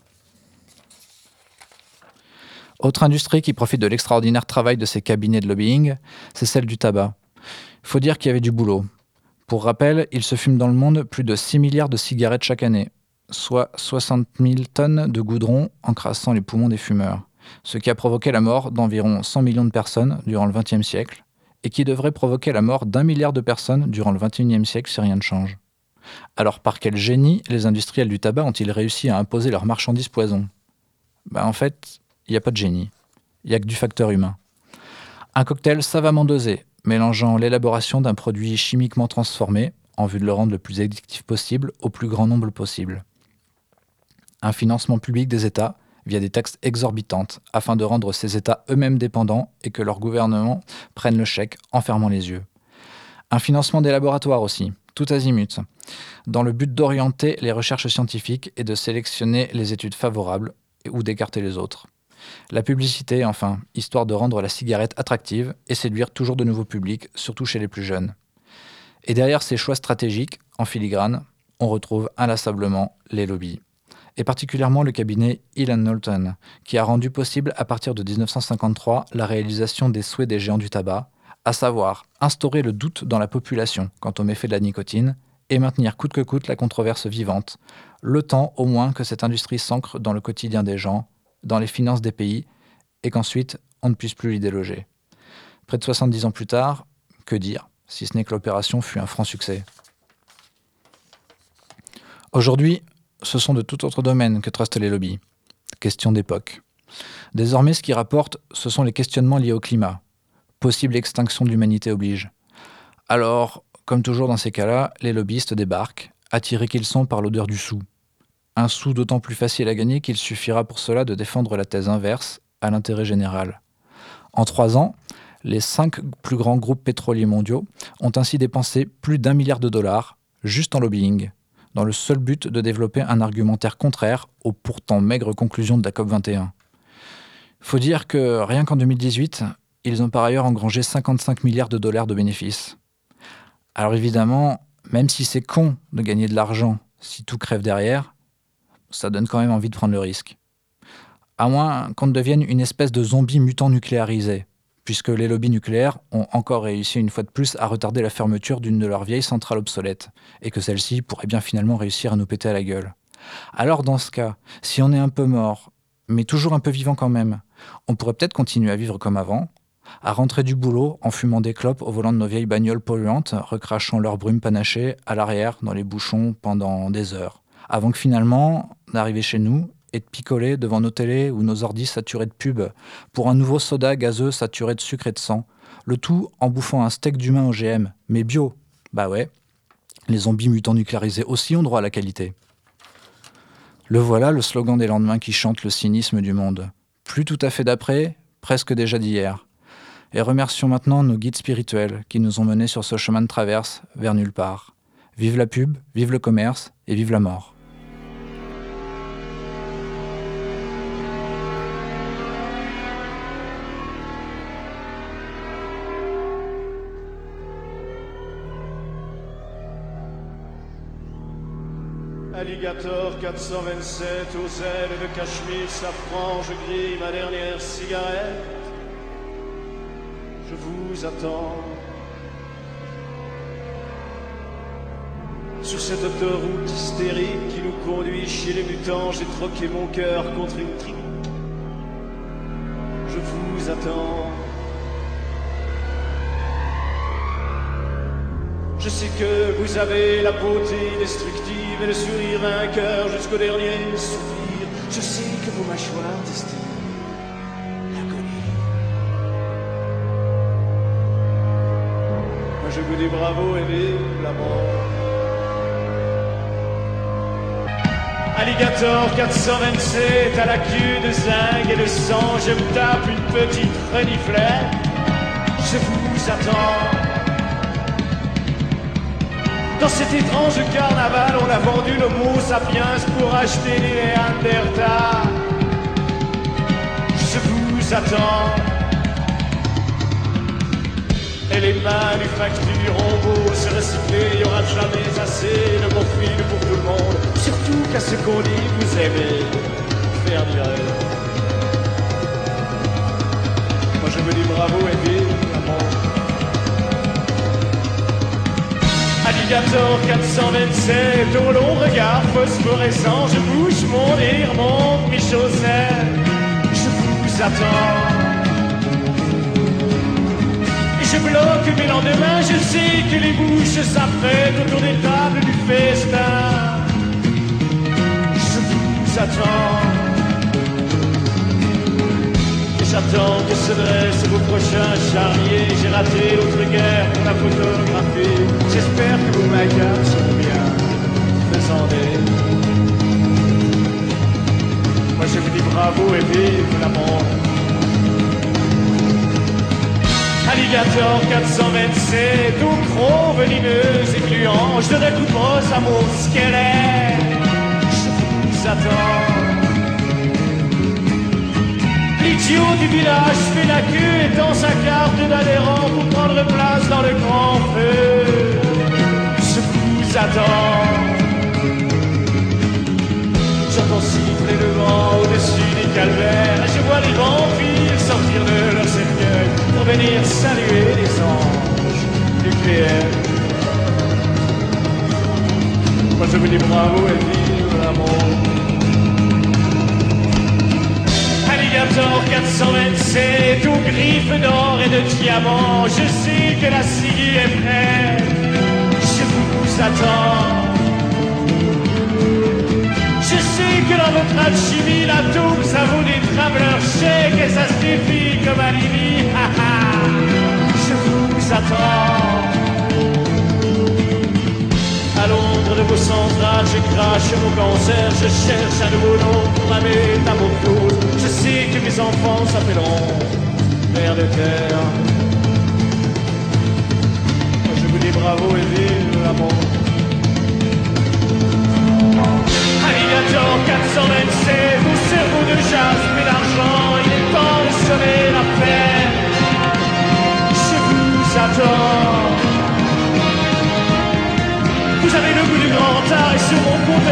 Autre industrie qui profite de l'extraordinaire travail de ces cabinets de lobbying, c'est celle du tabac. Il faut dire qu'il y avait du boulot. Pour rappel, il se fume dans le monde plus de six milliards de cigarettes chaque année, soit soixante mille tonnes de goudron encrassant les poumons des fumeurs, ce qui a provoqué la mort d'environ cent millions de personnes durant le vingtième siècle, et qui devrait provoquer la mort d'un milliard de personnes durant le vingt et unième siècle si rien ne change. Alors par quel génie les industriels du tabac ont-ils réussi à imposer leurs marchandises poison ? Ben, en fait, il n'y a pas de génie, il n'y a que du facteur humain. Un cocktail savamment dosé, mélangeant l'élaboration d'un produit chimiquement transformé, en vue de le rendre le plus addictif possible au plus grand nombre possible. Un financement public des États via des taxes exorbitantes afin de rendre ces États eux-mêmes dépendants et que leurs gouvernements prennent le chèque en fermant les yeux. Un financement des laboratoires aussi, tout azimut, dans le but d'orienter les recherches scientifiques et de sélectionner les études favorables ou d'écarter les autres. La publicité, enfin, histoire de rendre la cigarette attractive et séduire toujours de nouveaux publics, surtout chez les plus jeunes. Et derrière ces choix stratégiques, en filigrane, on retrouve inlassablement les lobbies. Et particulièrement le cabinet Hill and Knowlton, qui a rendu possible à partir de dix-neuf cent cinquante-trois la réalisation des souhaits des géants du tabac, à savoir instaurer le doute dans la population quant aux méfaits de la nicotine et maintenir coûte que coûte la controverse vivante, le temps au moins que cette industrie s'ancre dans le quotidien des gens, dans les finances des pays, et qu'ensuite on ne puisse plus l'y déloger. Près de soixante-dix ans plus tard, que dire, si ce n'est que l'opération fut un franc succès. Aujourd'hui, ce sont de tout autre domaine que trustent les lobbies. Question d'époque. Désormais, ce qui rapporte, ce sont les questionnements liés au climat. Possible extinction de l'humanité oblige. Alors, comme toujours dans ces cas-là, les lobbyistes débarquent, attirés qu'ils sont par l'odeur du sou. Un sou d'autant plus facile à gagner qu'il suffira pour cela de défendre la thèse inverse à l'intérêt général. En trois ans, les cinq plus grands groupes pétroliers mondiaux ont ainsi dépensé plus d'un milliard de dollars juste en lobbying, dans le seul but de développer un argumentaire contraire aux pourtant maigres conclusions de la COP vingt et un. Il faut dire que rien qu'en deux mille dix-huit, ils ont par ailleurs engrangé cinquante-cinq milliards de dollars de bénéfices. Alors évidemment, même si c'est con de gagner de l'argent si tout crève derrière, ça donne quand même envie de prendre le risque. À moins qu'on ne devienne une espèce de zombie mutant nucléarisé, puisque les lobbies nucléaires ont encore réussi une fois de plus à retarder la fermeture d'une de leurs vieilles centrales obsolètes, et que celle-ci pourrait bien finalement réussir à nous péter à la gueule. Alors dans ce cas, si on est un peu mort, mais toujours un peu vivant quand même, on pourrait peut-être continuer à vivre comme avant, à rentrer du boulot en fumant des clopes au volant de nos vieilles bagnoles polluantes, recrachant leur brume panachée à l'arrière dans les bouchons pendant des heures, avant que finalement d'arriver chez nous et de picoler devant nos télés ou nos ordis saturés de pubs pour un nouveau soda gazeux saturé de sucre et de sang, le tout en bouffant un steak d'humain O G M, mais bio. Bah ouais, les zombies mutants nucléarisés aussi ont droit à la qualité. Le voilà, le slogan des lendemains qui chante le cynisme du monde. Plus tout à fait d'après, presque déjà d'hier. Et remercions maintenant nos guides spirituels qui nous ont menés sur ce chemin de traverse vers nulle part. Vive la pub, vive le commerce et vive la mort. Alligator quatre cent vingt-sept, aux ailes de cachemire, safran, je grille ma dernière cigarette. Je vous attends. Sur cette autoroute hystérique qui nous conduit chez les mutants, j'ai troqué mon cœur contre une trique. Je vous attends. Je sais que vous avez la beauté destructive et le sourire vainqueur jusqu'au dernier soupir. Je sais que vos mâchoires destinent l'agonie. Moi je vous dis bravo et vive la mort. Alligator quatre cent vingt-sept à la queue de zinc et de sang, je me tape une petite reniflette. Je vous attends. Dans cet étrange carnaval, on a vendu l'homo sapiens pour acheter les Néandertals. Je vous attends. Et les manufactures ont beau se recycler, il n'y aura jamais assez de morphine pour tout le monde. Surtout qu'à ce qu'on dit, vous aimez faire du rêve. Moi je me dis bravo et vive la mort. Alligator quatre cent vingt-sept, au long regard phosphorescent, je bouge mon nez, remonte mes chaussettes, je vous attends. Et je bloque mes lendemains, je sais que les bouches s'apprêtent autour des tables du festin. Je vous attends. Et j'attends que se dressent vos prochains charniers. J'ai raté l'autre guerre pour la photographie. J'espère que vos maillards sont bien faisandés. Moi je vous dis bravo et vive la mort. Alligator quatre cent vingt-sept, au croc venimeux et gluant, je découpose à mon squelette. Je vous attends. L'idiot du village fait la queue et tend sa carte d'adhérent pour prendre place dans le grand feu. Je vous attends. J'entends siffler le vent au-dessus des calvaires et je vois les vampires sortir de leur cercueil pour venir saluer les anges nucléaires. Moi je vous dis bravo et vive l'amour. Alligator quatre cent vingt-sept, aux griffes d'or et de diamants, je sais que la ciguë est prête, je vous attends. Je sais que dans votre alchimie, la taupe, ça vaut des travelers chèques et ça se défie comme un lit. Je vous attends. À l'ombre de vos centrales, je crache mon cancer, je cherche un nouveau nom pour ma métamorphose. Je sais que mes enfants s'appelleront vers de terre. Je vous dis bravo et vive la mort. Alligator quatre cent vingt-sept, vos cerveaux de jaspe et d'argent, il est temps de sonner la paix. Je vous attends. Vous avez le goût du grand art et sur mon compte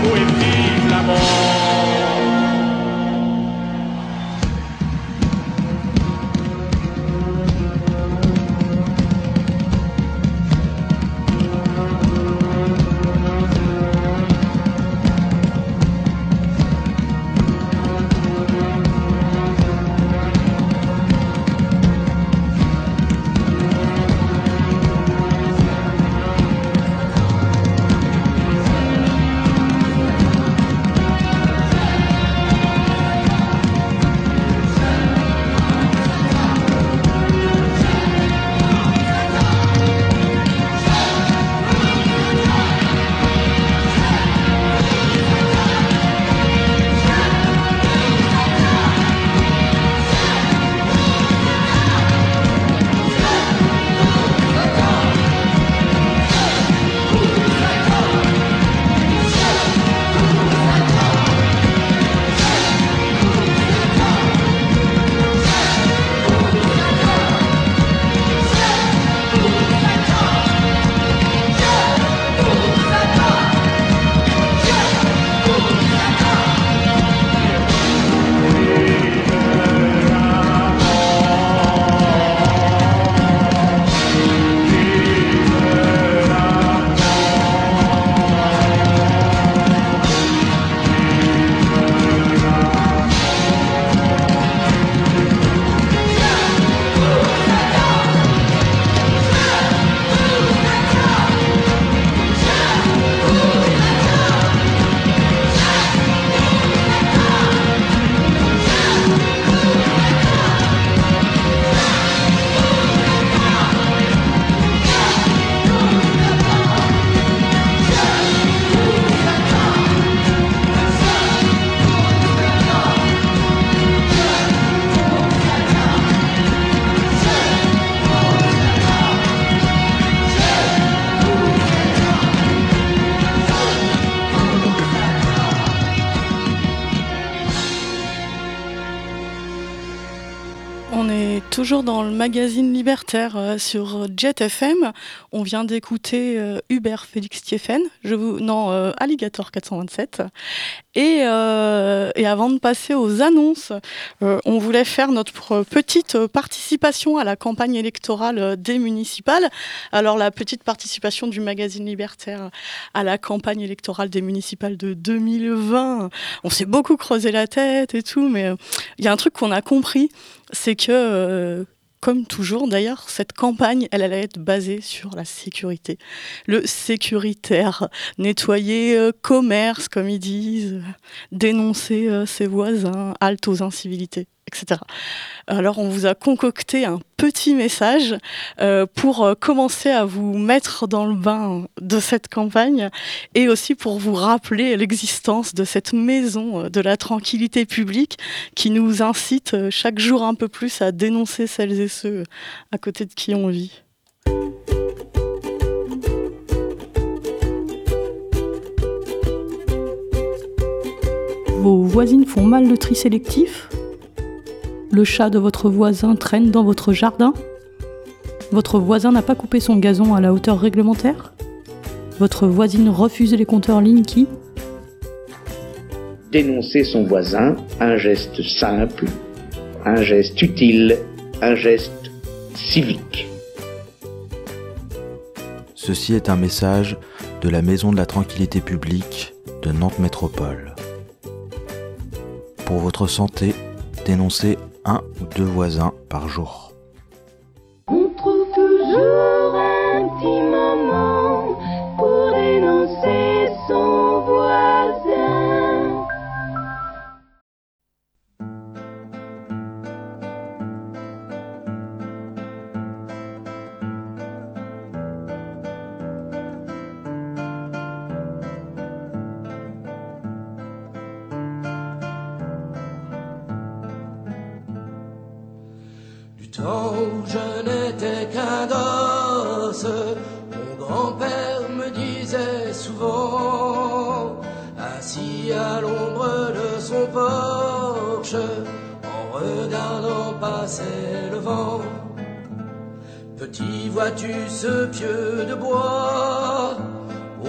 l'amour et vive la mort. Toujours dans le magazine libertaire euh, sur Jet F M. On vient d'écouter euh, Hubert Félix Thieffen, je vous non euh, Alligator quatre cent vingt-sept. Et, euh, et avant de passer aux annonces, euh, on voulait faire notre petite participation à la campagne électorale des municipales. Alors la petite participation du magazine libertaire à la campagne électorale des municipales de deux mille vingt. On s'est beaucoup creusé la tête et tout, mais il y a un truc qu'on a compris, c'est que, euh, comme toujours d'ailleurs, cette campagne, elle allait être basée sur la sécurité. Le sécuritaire, nettoyer euh, commerce, comme ils disent, euh, dénoncer euh, ses voisins, halte aux incivilités, et cetera. Alors on vous a concocté un petit message euh, pour euh, commencer à vous mettre dans le bain de cette campagne et aussi pour vous rappeler l'existence de cette maison de la tranquillité publique qui nous incite euh, chaque jour un peu plus à dénoncer celles et ceux à côté de qui on vit. Vos voisines font mal le tri sélectif ? Le chat de votre voisin traîne dans votre jardin ? Votre voisin n'a pas coupé son gazon à la hauteur réglementaire ? Votre voisine refuse les compteurs Linky ? Dénoncer son voisin, un geste simple, un geste utile, un geste civique. Ceci est un message de la Maison de la Tranquillité Publique de Nantes Métropole. Pour votre santé, dénoncez un ou deux voisins par jour. On trouve toujours un petit moment pour dénoncer son voisin. Tant où je n'étais qu'un gosse, mon grand-père me disait souvent, assis à l'ombre de son porche, en regardant passer le vent, petit vois-tu ce pieu de bois,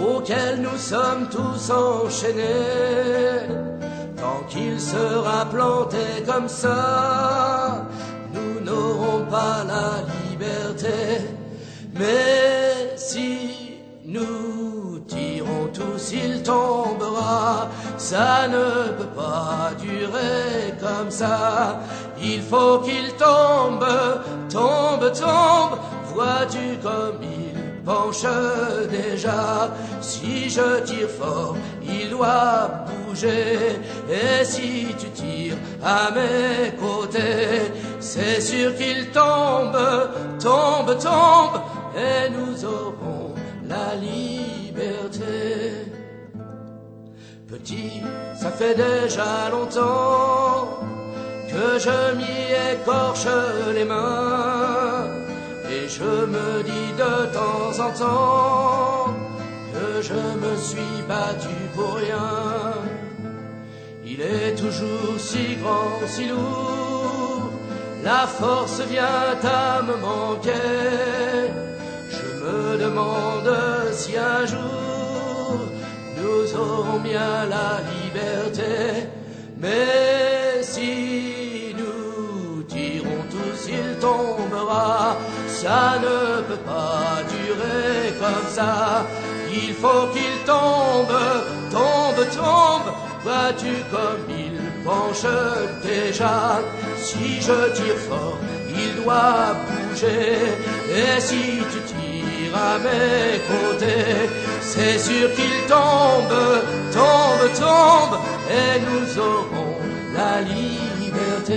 auquel nous sommes tous enchaînés. Tant qu'il sera planté comme ça, nous n'aurons pas la liberté. Mais si nous tirons tous, il tombera. Ça ne peut pas durer comme ça. Il faut qu'il tombe, tombe, tombe. Vois-tu comme il penche déjà? Si je tire fort, il doit bouger. Et si tu tires à mes côtés, c'est sûr qu'il tombe, tombe, tombe. Et nous aurons la liberté. Petit, ça fait déjà longtemps que je m'y écorche les mains. Et je me dis de temps en temps que je me suis battu pour rien. Il est toujours si grand, si lourd, la force vient à me manquer. Je me demande si un jour nous aurons bien la liberté. Mais si nous tirons tous, il tombera. Ça ne peut pas durer comme ça. Il faut qu'il tombe, tombe, tombe. Vois-tu comme il penche déjà? Si je tire fort, il doit bouger. Et si tu tires à mes côtés, c'est sûr qu'il tombe, tombe, tombe. Et nous aurons la liberté.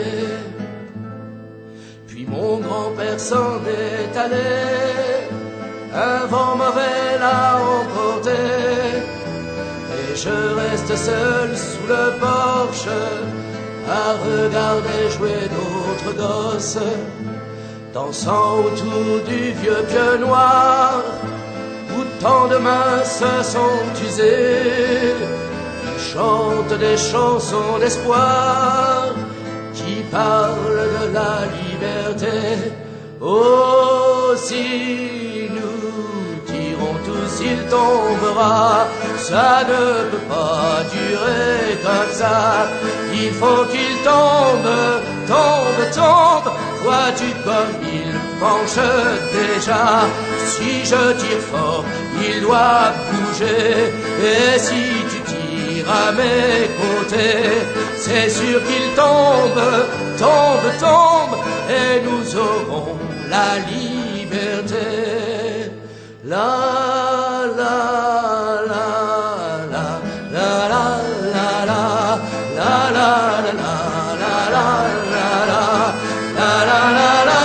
Puis mon grand-père s'en est allé, un vent mauvais l'a emporté, et je reste seul sous le porche à regarder jouer d'autres gosses, dansant autour du vieux pieu noir, où tant de mains se sont usées. Ils chantent des chansons d'espoir qui parlent de la liberté. Oh, si nous tirons tous, il tombera. Ça ne peut pas durer comme ça. Il faut qu'il tombe, tombe, tombe. Vois-tu comme il penche déjà? Si je tire fort, il doit bouger. Et si tu tires à mes côtés, c'est sûr qu'il tombe, tombe, tombe. Et nous aurons la liberté. La, la, la, la, la, la, la, la, la, la, la, la, la, la, la, la.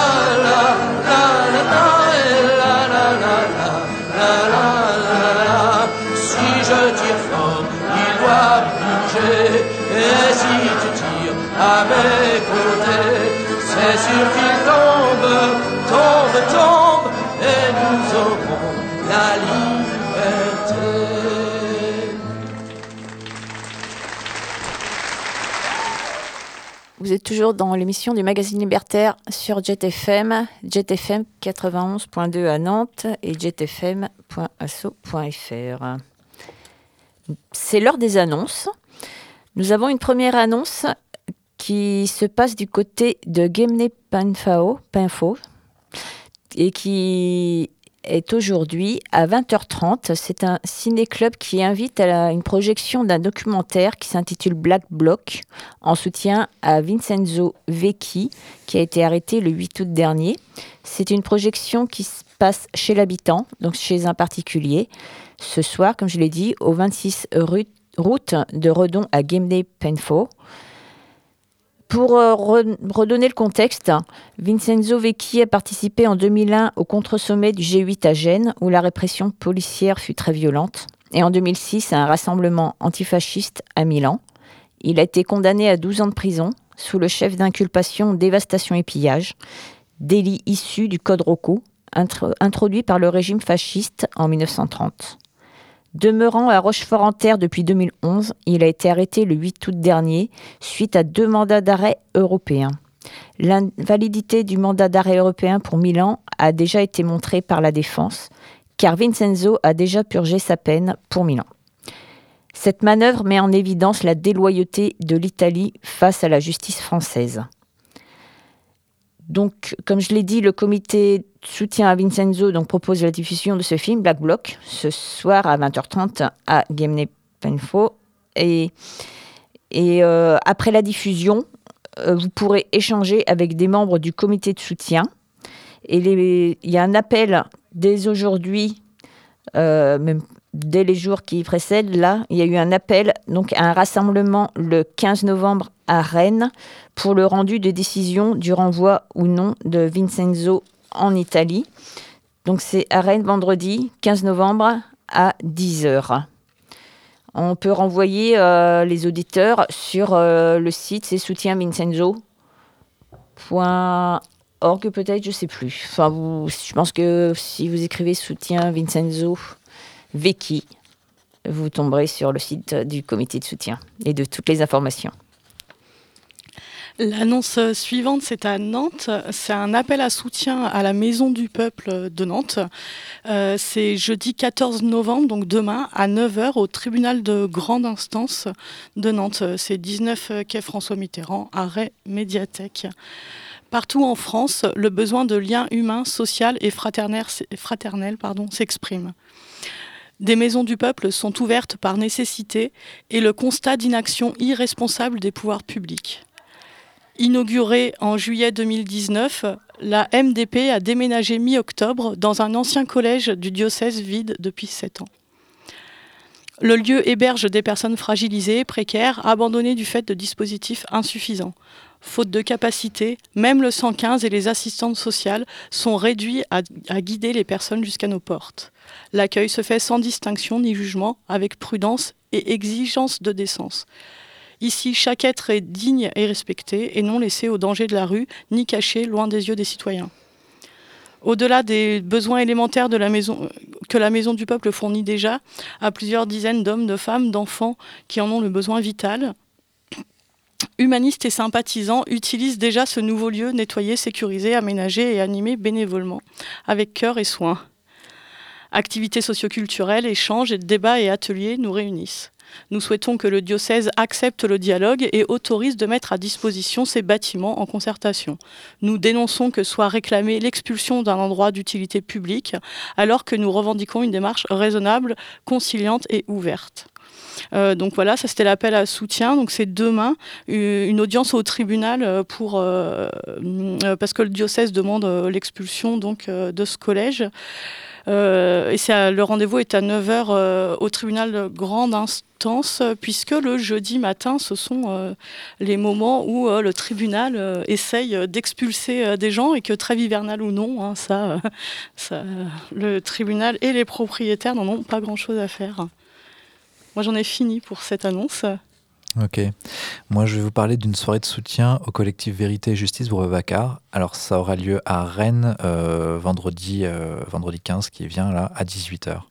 Et si tu tires à mes côtés, c'est sûr qu'il tombe, tombe, tombe, et nous aurons la liberté. Vous êtes toujours dans l'émission du magazine libertaire sur Jet F M, Jet F M quatre-vingt-onze point deux à Nantes et jet f m point asso point f r. C'est l'heure des annonces. Nous avons une première annonce qui se passe du côté de Gemne Pinfo, Pinfo et qui est aujourd'hui à vingt heures trente. C'est un ciné-club qui invite à la, une projection d'un documentaire qui s'intitule Black Bloc en soutien à Vincenzo Vecchi qui a été arrêté le huit août dernier. C'est une projection qui se passe chez l'habitant, donc chez un particulier, ce soir, comme je l'ai dit, au vingt-six rue route de Redon à Gemne Pinfo. Pour euh, re- redonner le contexte, Vincenzo Vecchi a participé en deux mille un au contre-sommet du G huit à Gênes, où la répression policière fut très violente, et en deux mille six à un rassemblement antifasciste à Milan. Il a été condamné à douze ans de prison, sous le chef d'inculpation dévastation et pillage, délit issu du Code Rocco, intro- introduit par le régime fasciste en dix-neuf cent trente. Demeurant à Rochefort-en-Terre depuis deux mille onze, il a été arrêté le huit août dernier suite à deux mandats d'arrêt européens. L'invalidité du mandat d'arrêt européen pour Milan a déjà été montrée par la défense, car Vincenzo a déjà purgé sa peine pour Milan. Cette manœuvre met en évidence la déloyauté de l'Italie face à la justice française. Donc, comme je l'ai dit, le comité de soutien à Vincenzo donc, propose la diffusion de ce film, Black Bloc, ce soir à vingt heures trente à Gemne Penfo. Et, et euh, après la diffusion, euh, vous pourrez échanger avec des membres du comité de soutien. Et les, il y a un appel dès aujourd'hui, euh, même dès les jours qui précèdent, là, il y a eu un appel donc, à un rassemblement le quinze novembre à Rennes pour le rendu de décision du renvoi ou non de Vincenzo en Italie. Donc c'est à Rennes vendredi quinze novembre à dix heures. On peut renvoyer euh, les auditeurs sur euh, le site c'est soutien vincenzo point org peut-être, je ne sais plus. Enfin, vous, je pense que si vous écrivez soutien Vincenzo Vecchi, vous tomberez sur le site du comité de soutien et de toutes les informations. L'annonce suivante, c'est à Nantes. C'est un appel à soutien à la Maison du Peuple de Nantes. Euh, c'est jeudi quatorze novembre, donc demain, à neuf heures, au tribunal de grande instance de Nantes. C'est dix-neuf quai François Mitterrand, arrêt médiathèque. Partout en France, le besoin de liens humains, sociaux et fraternels, fraternels pardon, s'exprime. Des maisons du peuple sont ouvertes par nécessité et le constat d'inaction irresponsable des pouvoirs publics. Inaugurée en juillet deux mille dix-neuf, la M D P a déménagé mi-octobre dans un ancien collège du diocèse vide depuis sept ans. Le lieu héberge des personnes fragilisées, précaires, abandonnées du fait de dispositifs insuffisants. Faute de capacité, même le cent quinze et les assistantes sociales sont réduits à, à guider les personnes jusqu'à nos portes. L'accueil se fait sans distinction ni jugement, avec prudence et exigence de décence. Ici, chaque être est digne et respecté, et non laissé au danger de la rue, ni caché loin des yeux des citoyens. Au-delà des besoins élémentaires de la maison, que la Maison du Peuple fournit déjà à plusieurs dizaines d'hommes, de femmes, d'enfants qui en ont le besoin vital, humanistes et sympathisants utilisent déjà ce nouveau lieu nettoyé, sécurisé, aménagé et animé bénévolement, avec cœur et soin. Activités socioculturelles, échanges, débats et ateliers nous réunissent. Nous souhaitons que le diocèse accepte le dialogue et autorise de mettre à disposition ces bâtiments en concertation. Nous dénonçons que soit réclamée l'expulsion d'un endroit d'utilité publique, alors que nous revendiquons une démarche raisonnable, conciliante et ouverte. Euh, donc voilà, ça c'était l'appel à soutien. Donc c'est demain une audience au tribunal pour euh, parce que le diocèse demande l'expulsion donc de ce collège. Euh, et c'est, le rendez-vous est à neuf heures euh, au tribunal de grande instance, puisque le jeudi matin, ce sont euh, les moments où euh, le tribunal euh, essaye d'expulser euh, des gens, et que trêve hivernale ou non, hein, ça, euh, ça, le tribunal et les propriétaires n'en ont pas grand-chose à faire. Moi, j'en ai fini pour cette annonce. Ok. Moi, je vais vous parler d'une soirée de soutien au collectif Vérité et Justice Boubacar. Alors, ça aura lieu à Rennes euh, vendredi, euh, vendredi quinze qui vient là à dix-huit heures.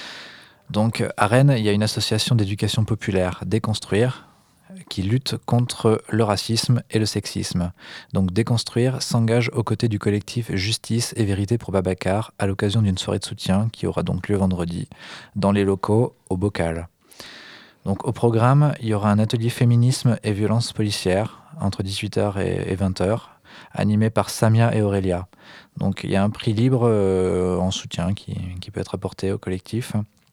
Donc, à Rennes, il y a une association d'éducation populaire, Déconstruire, qui lutte contre le racisme et le sexisme. Donc, Déconstruire s'engage aux côtés du collectif Justice et Vérité pour Babacar à l'occasion d'une soirée de soutien qui aura donc lieu vendredi dans les locaux au Bocal. Donc, au programme, il y aura un atelier féminisme et violence policière entre dix-huit heures et vingt heures, animé par Samia et Aurélia. Donc, il y a un prix libre euh, en soutien qui, qui peut être apporté au collectif.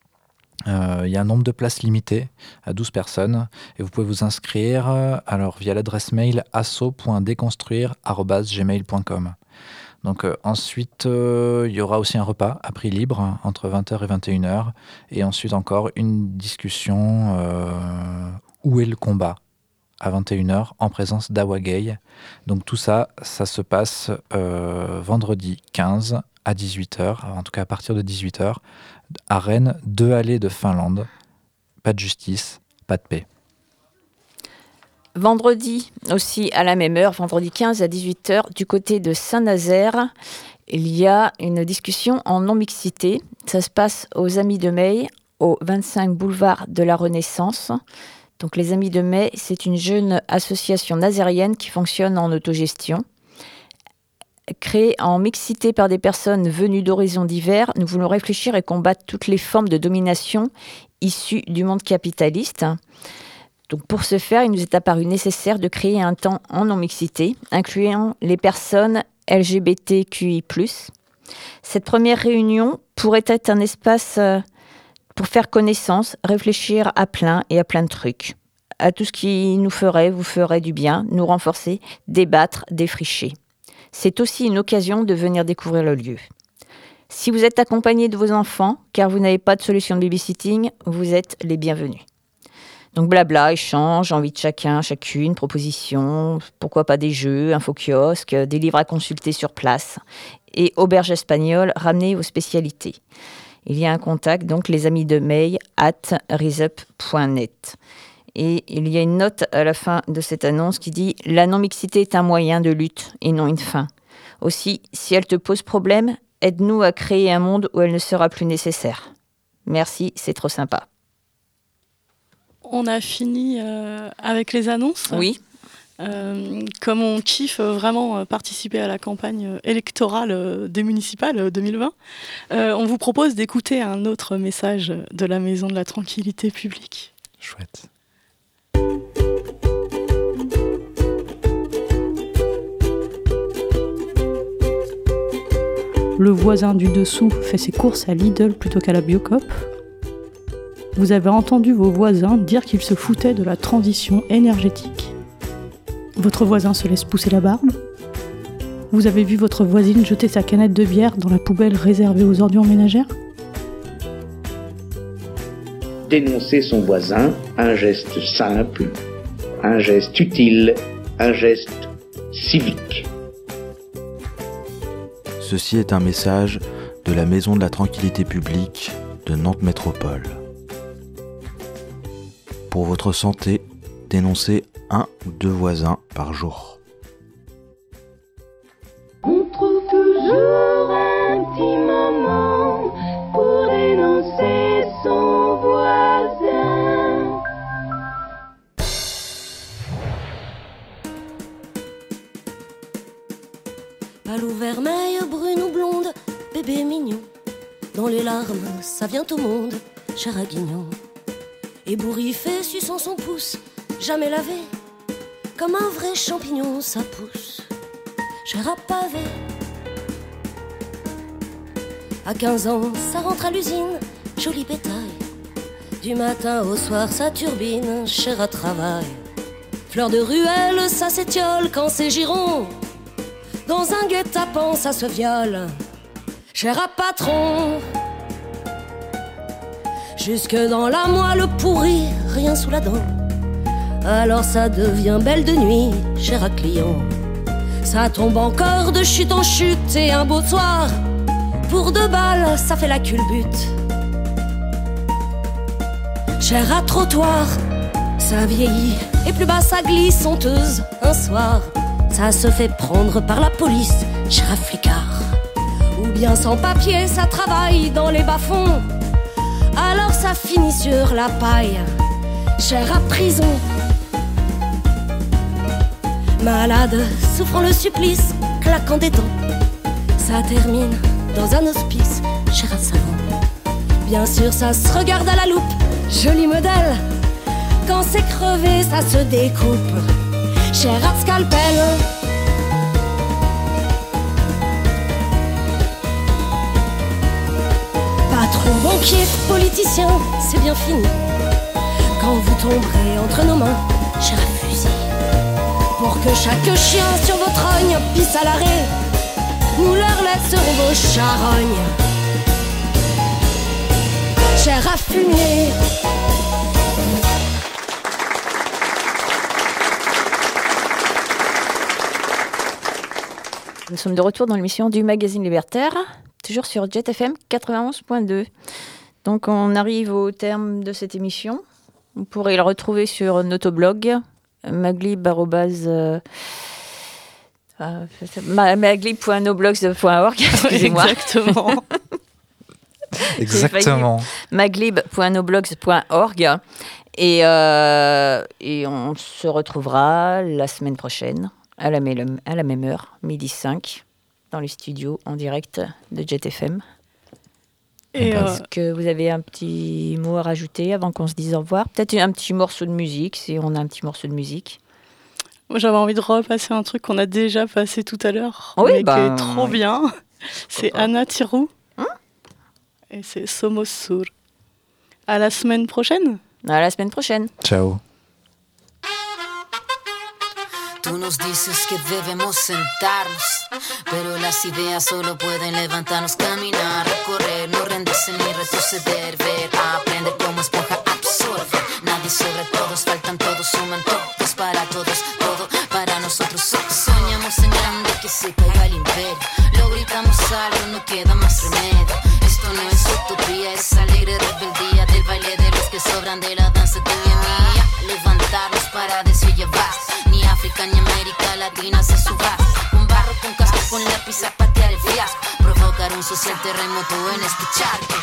Euh, il y a un nombre de places limité à douze personnes et vous pouvez vous inscrire alors, via l'adresse mail asso point déconstruire arobase gmail point com. Donc euh, ensuite, euh, il y aura aussi un repas à prix libre hein, entre vingt heures et vingt et une heures. Et ensuite encore une discussion euh, Où est le combat à vingt et une heures en présence d'Awa Gay. Donc tout ça, ça se passe euh, vendredi quinze à dix-huit heures, en tout cas à partir de dix-huit heures, à Rennes, deux allées de Finlande. Pas de justice, pas de paix. Vendredi aussi à la même heure, vendredi quinze à dix-huit heures, du côté de Saint-Nazaire, il y a une discussion en non-mixité. Ça se passe aux Amis de Mai, au vingt-cinq boulevard de la Renaissance. Donc les Amis de Mai, c'est une jeune association nazérienne qui fonctionne en autogestion. Créé en mixité par des personnes venues d'horizons divers, nous voulons réfléchir et combattre toutes les formes de domination issues du monde capitaliste. Donc pour ce faire, il nous est apparu nécessaire de créer un temps en non-mixité, incluant les personnes L G B T Q I plus. Cette première réunion pourrait être un espace pour faire connaissance, réfléchir à plein et à plein de trucs, à tout ce qui nous ferait, vous ferait du bien, nous renforcer, débattre, défricher. C'est aussi une occasion de venir découvrir le lieu. Si vous êtes accompagné de vos enfants, car vous n'avez pas de solution de babysitting, vous êtes les bienvenus. Donc blabla, échange, envie de chacun, chacune, propositions, pourquoi pas des jeux, info-kiosque, des livres à consulter sur place et auberge espagnole, ramenez vos spécialités. Il y a un contact, donc les amis de May at risup point net. Et il y a une note à la fin de cette annonce qui dit « La non-mixité est un moyen de lutte et non une fin. Aussi, si elle te pose problème, aide-nous à créer un monde où elle ne sera plus nécessaire. Merci, c'est trop sympa. » On a fini euh, avec les annonces. Oui. Euh, comme on kiffe vraiment participer à la campagne électorale des municipales deux mille vingt, euh, on vous propose d'écouter un autre message de la Maison de la Tranquillité Publique. Chouette. Le voisin du dessous fait ses courses à Lidl plutôt qu'à la Biocoop. Vous avez entendu vos voisins dire qu'ils se foutaient de la transition énergétique. Votre voisin se laisse pousser la barbe. Vous avez vu votre voisine jeter sa canette de bière dans la poubelle réservée aux ordures ménagères. Dénoncer son voisin, un geste simple, un geste utile, un geste civique. Ceci est un message de la Maison de la Tranquillité Publique de Nantes Métropole. Pour votre santé, dénoncez un ou deux voisins par jour. On trouve toujours un petit moment pour dénoncer son voisin. Palou vermeil, brune ou blonde, bébé mignon. Dans les larmes, ça vient au monde, cher à guignon. Ébouriffé, suçant son pouce, jamais lavé. Comme un vrai champignon, ça pousse, cher à pavé. À quinze ans, ça rentre à l'usine, joli bétail. Du matin au soir, ça turbine, cher à travail. Fleur de ruelle, ça s'étiole quand c'est giron. Dans un guet-apens, ça se viole, cher à patron. Jusque dans la moelle pourrie, rien sous la dent. Alors ça devient belle de nuit, cher à client. Ça tombe encore de chute en chute et un beau soir. Pour deux balles, ça fait la culbute. Cher à trottoir, ça vieillit. Et plus bas ça glisse honteuse. Un soir, ça se fait prendre par la police, cher à flicard. Ou bien sans papier, ça travaille dans les bas-fonds. Alors ça finit sur la paille, cher à prison. Malade, souffrant le supplice, claquant des dents. Ça termine dans un hospice, cher à savon. Bien sûr ça se regarde à la loupe, joli modèle. Quand c'est crevé, ça se découpe, cher à scalpel. Patron, banquier, politicien, c'est bien fini. Quand vous tomberez entre nos mains, cher à fusil. Pour que chaque chien sur votre rogne pisse à l'arrêt, nous leur laisserons vos charognes, cher à fumier. Nous sommes de retour dans l'émission du magazine Libertaire, toujours sur Jet F M quatre-vingt-onze point deux. Donc on arrive au terme de cette émission. Vous pourrez le retrouver sur notre blog maglib arobase maglib point noblogs point org. Excusez-moi. Exactement. Exactement. maglib point noblogs point org. Et, euh, et on se retrouvera la semaine prochaine à la même, à la même heure, midi cinq, dans les studios en direct de Jet F M. Et Est-ce euh, que vous avez un petit mot à rajouter avant qu'on se dise au revoir? Peut-être un petit morceau de musique, si on a un petit morceau de musique. moi, j'avais envie de repasser un truc qu'on a déjà passé tout à l'heure, Oui, mais bah, qui est trop oui. bien. C'est Anna Tirou. Hein Et c'est Somos Sur. À la semaine prochaine. À la semaine prochaine. Ciao. Tú nos dices que debemos sentarnos, pero las ideas solo pueden levantarnos, caminar, recorrer, no rendirse ni retroceder, ver, aprender como esponja absorbe. Nadie sobre todos, faltan todos, suman todos para todos, todo para nosotros. Soñamos en grande que se caiga el imperio, lo gritamos algo, no queda más remedio. Esto no es utopía, es alegre rebeldía del baile de los que sobran de la danza tuya mía. Levantarnos para decir ya basta. Ni África ni América Latina se suba. Con barro, con casco, con lápiz a patear el fiasco. Provocar un social terremoto en este charco.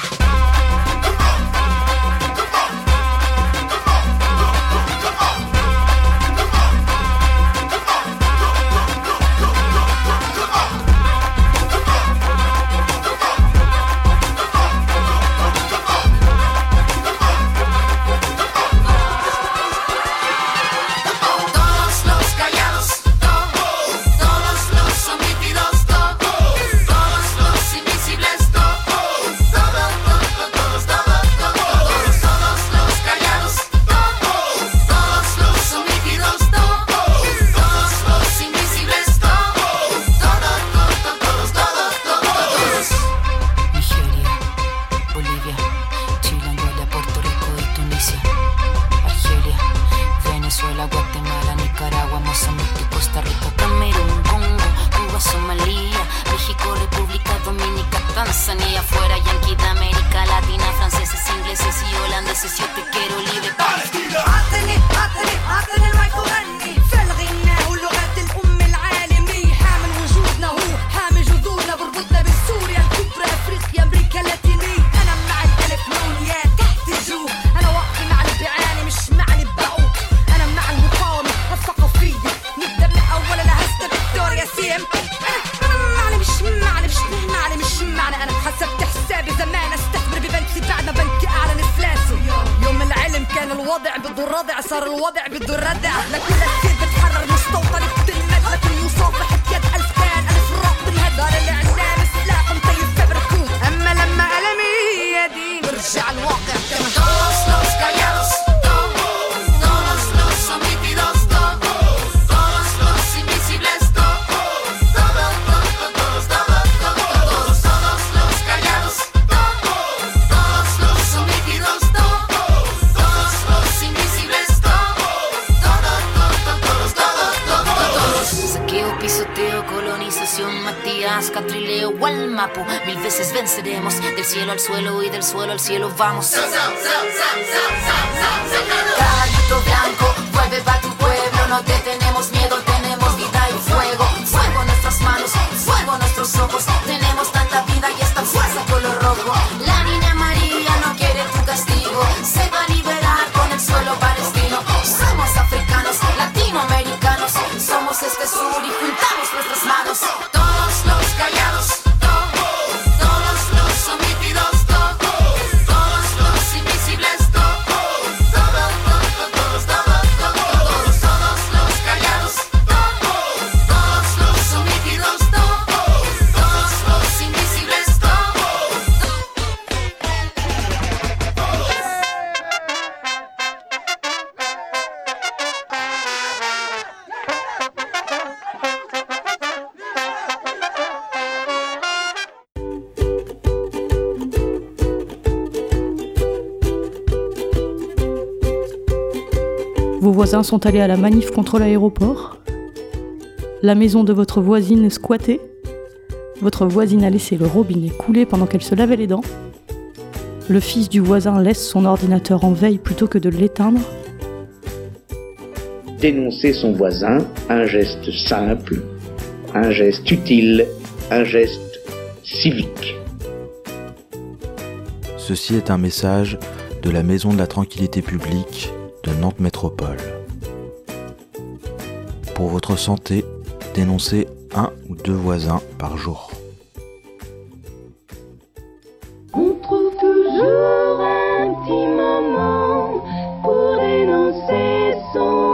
صار الوضع بده الردع لكل كثير بتحرر مستوطن بتلمد لكن مصافحة يد ألف كان ألف راق بالهد دار الإعلام سلاح مطيب كبركوت أما لما ألمي يدي برجع الواقع كما todos los callados todos los omitidos todos los invisibles todos todos todos todos todos los callados todos los omitidos todos los invisibles saqueo, pisoteo, colonización, Matías, Catrileo, Gualmapu, mil veces venceremos, del cielo al suelo y del suelo al cielo vamos. Caballito blanco, vuelve pa' tu pueblo, no te tenemos miedo, tenemos vida y fuego, fuego en nuestras manos, fuego en nuestros ojos, tenemos tanta vida y esta fuerza color rojo. La niña María no quiere tu castigo, se va a liberar con el suelo palestino. Somos africanos, latinoamericanos, somos este sur y juntamos nuestras manos. Todos los callados, todos los omitidos, todos los invisibles, todos, todos, todos, todos, todos los callados, todos los omitidos, todos los invisibles, Vos voisins sont allés à la manif contre l'aéroport. La maison de votre voisine est squattée. Votre voisine a laissé le robinet couler pendant qu'elle se lavait les dents. Le fils du voisin laisse son ordinateur en veille plutôt que de l'éteindre. Dénoncer son voisin, un geste simple, un geste utile, un geste civique. Ceci est un message de la Maison de la Tranquillité Publique de Nantes Métropole. Pour votre santé, dénoncez un ou deux voisins par jour. On trouve toujours un petit moment pour dénoncer son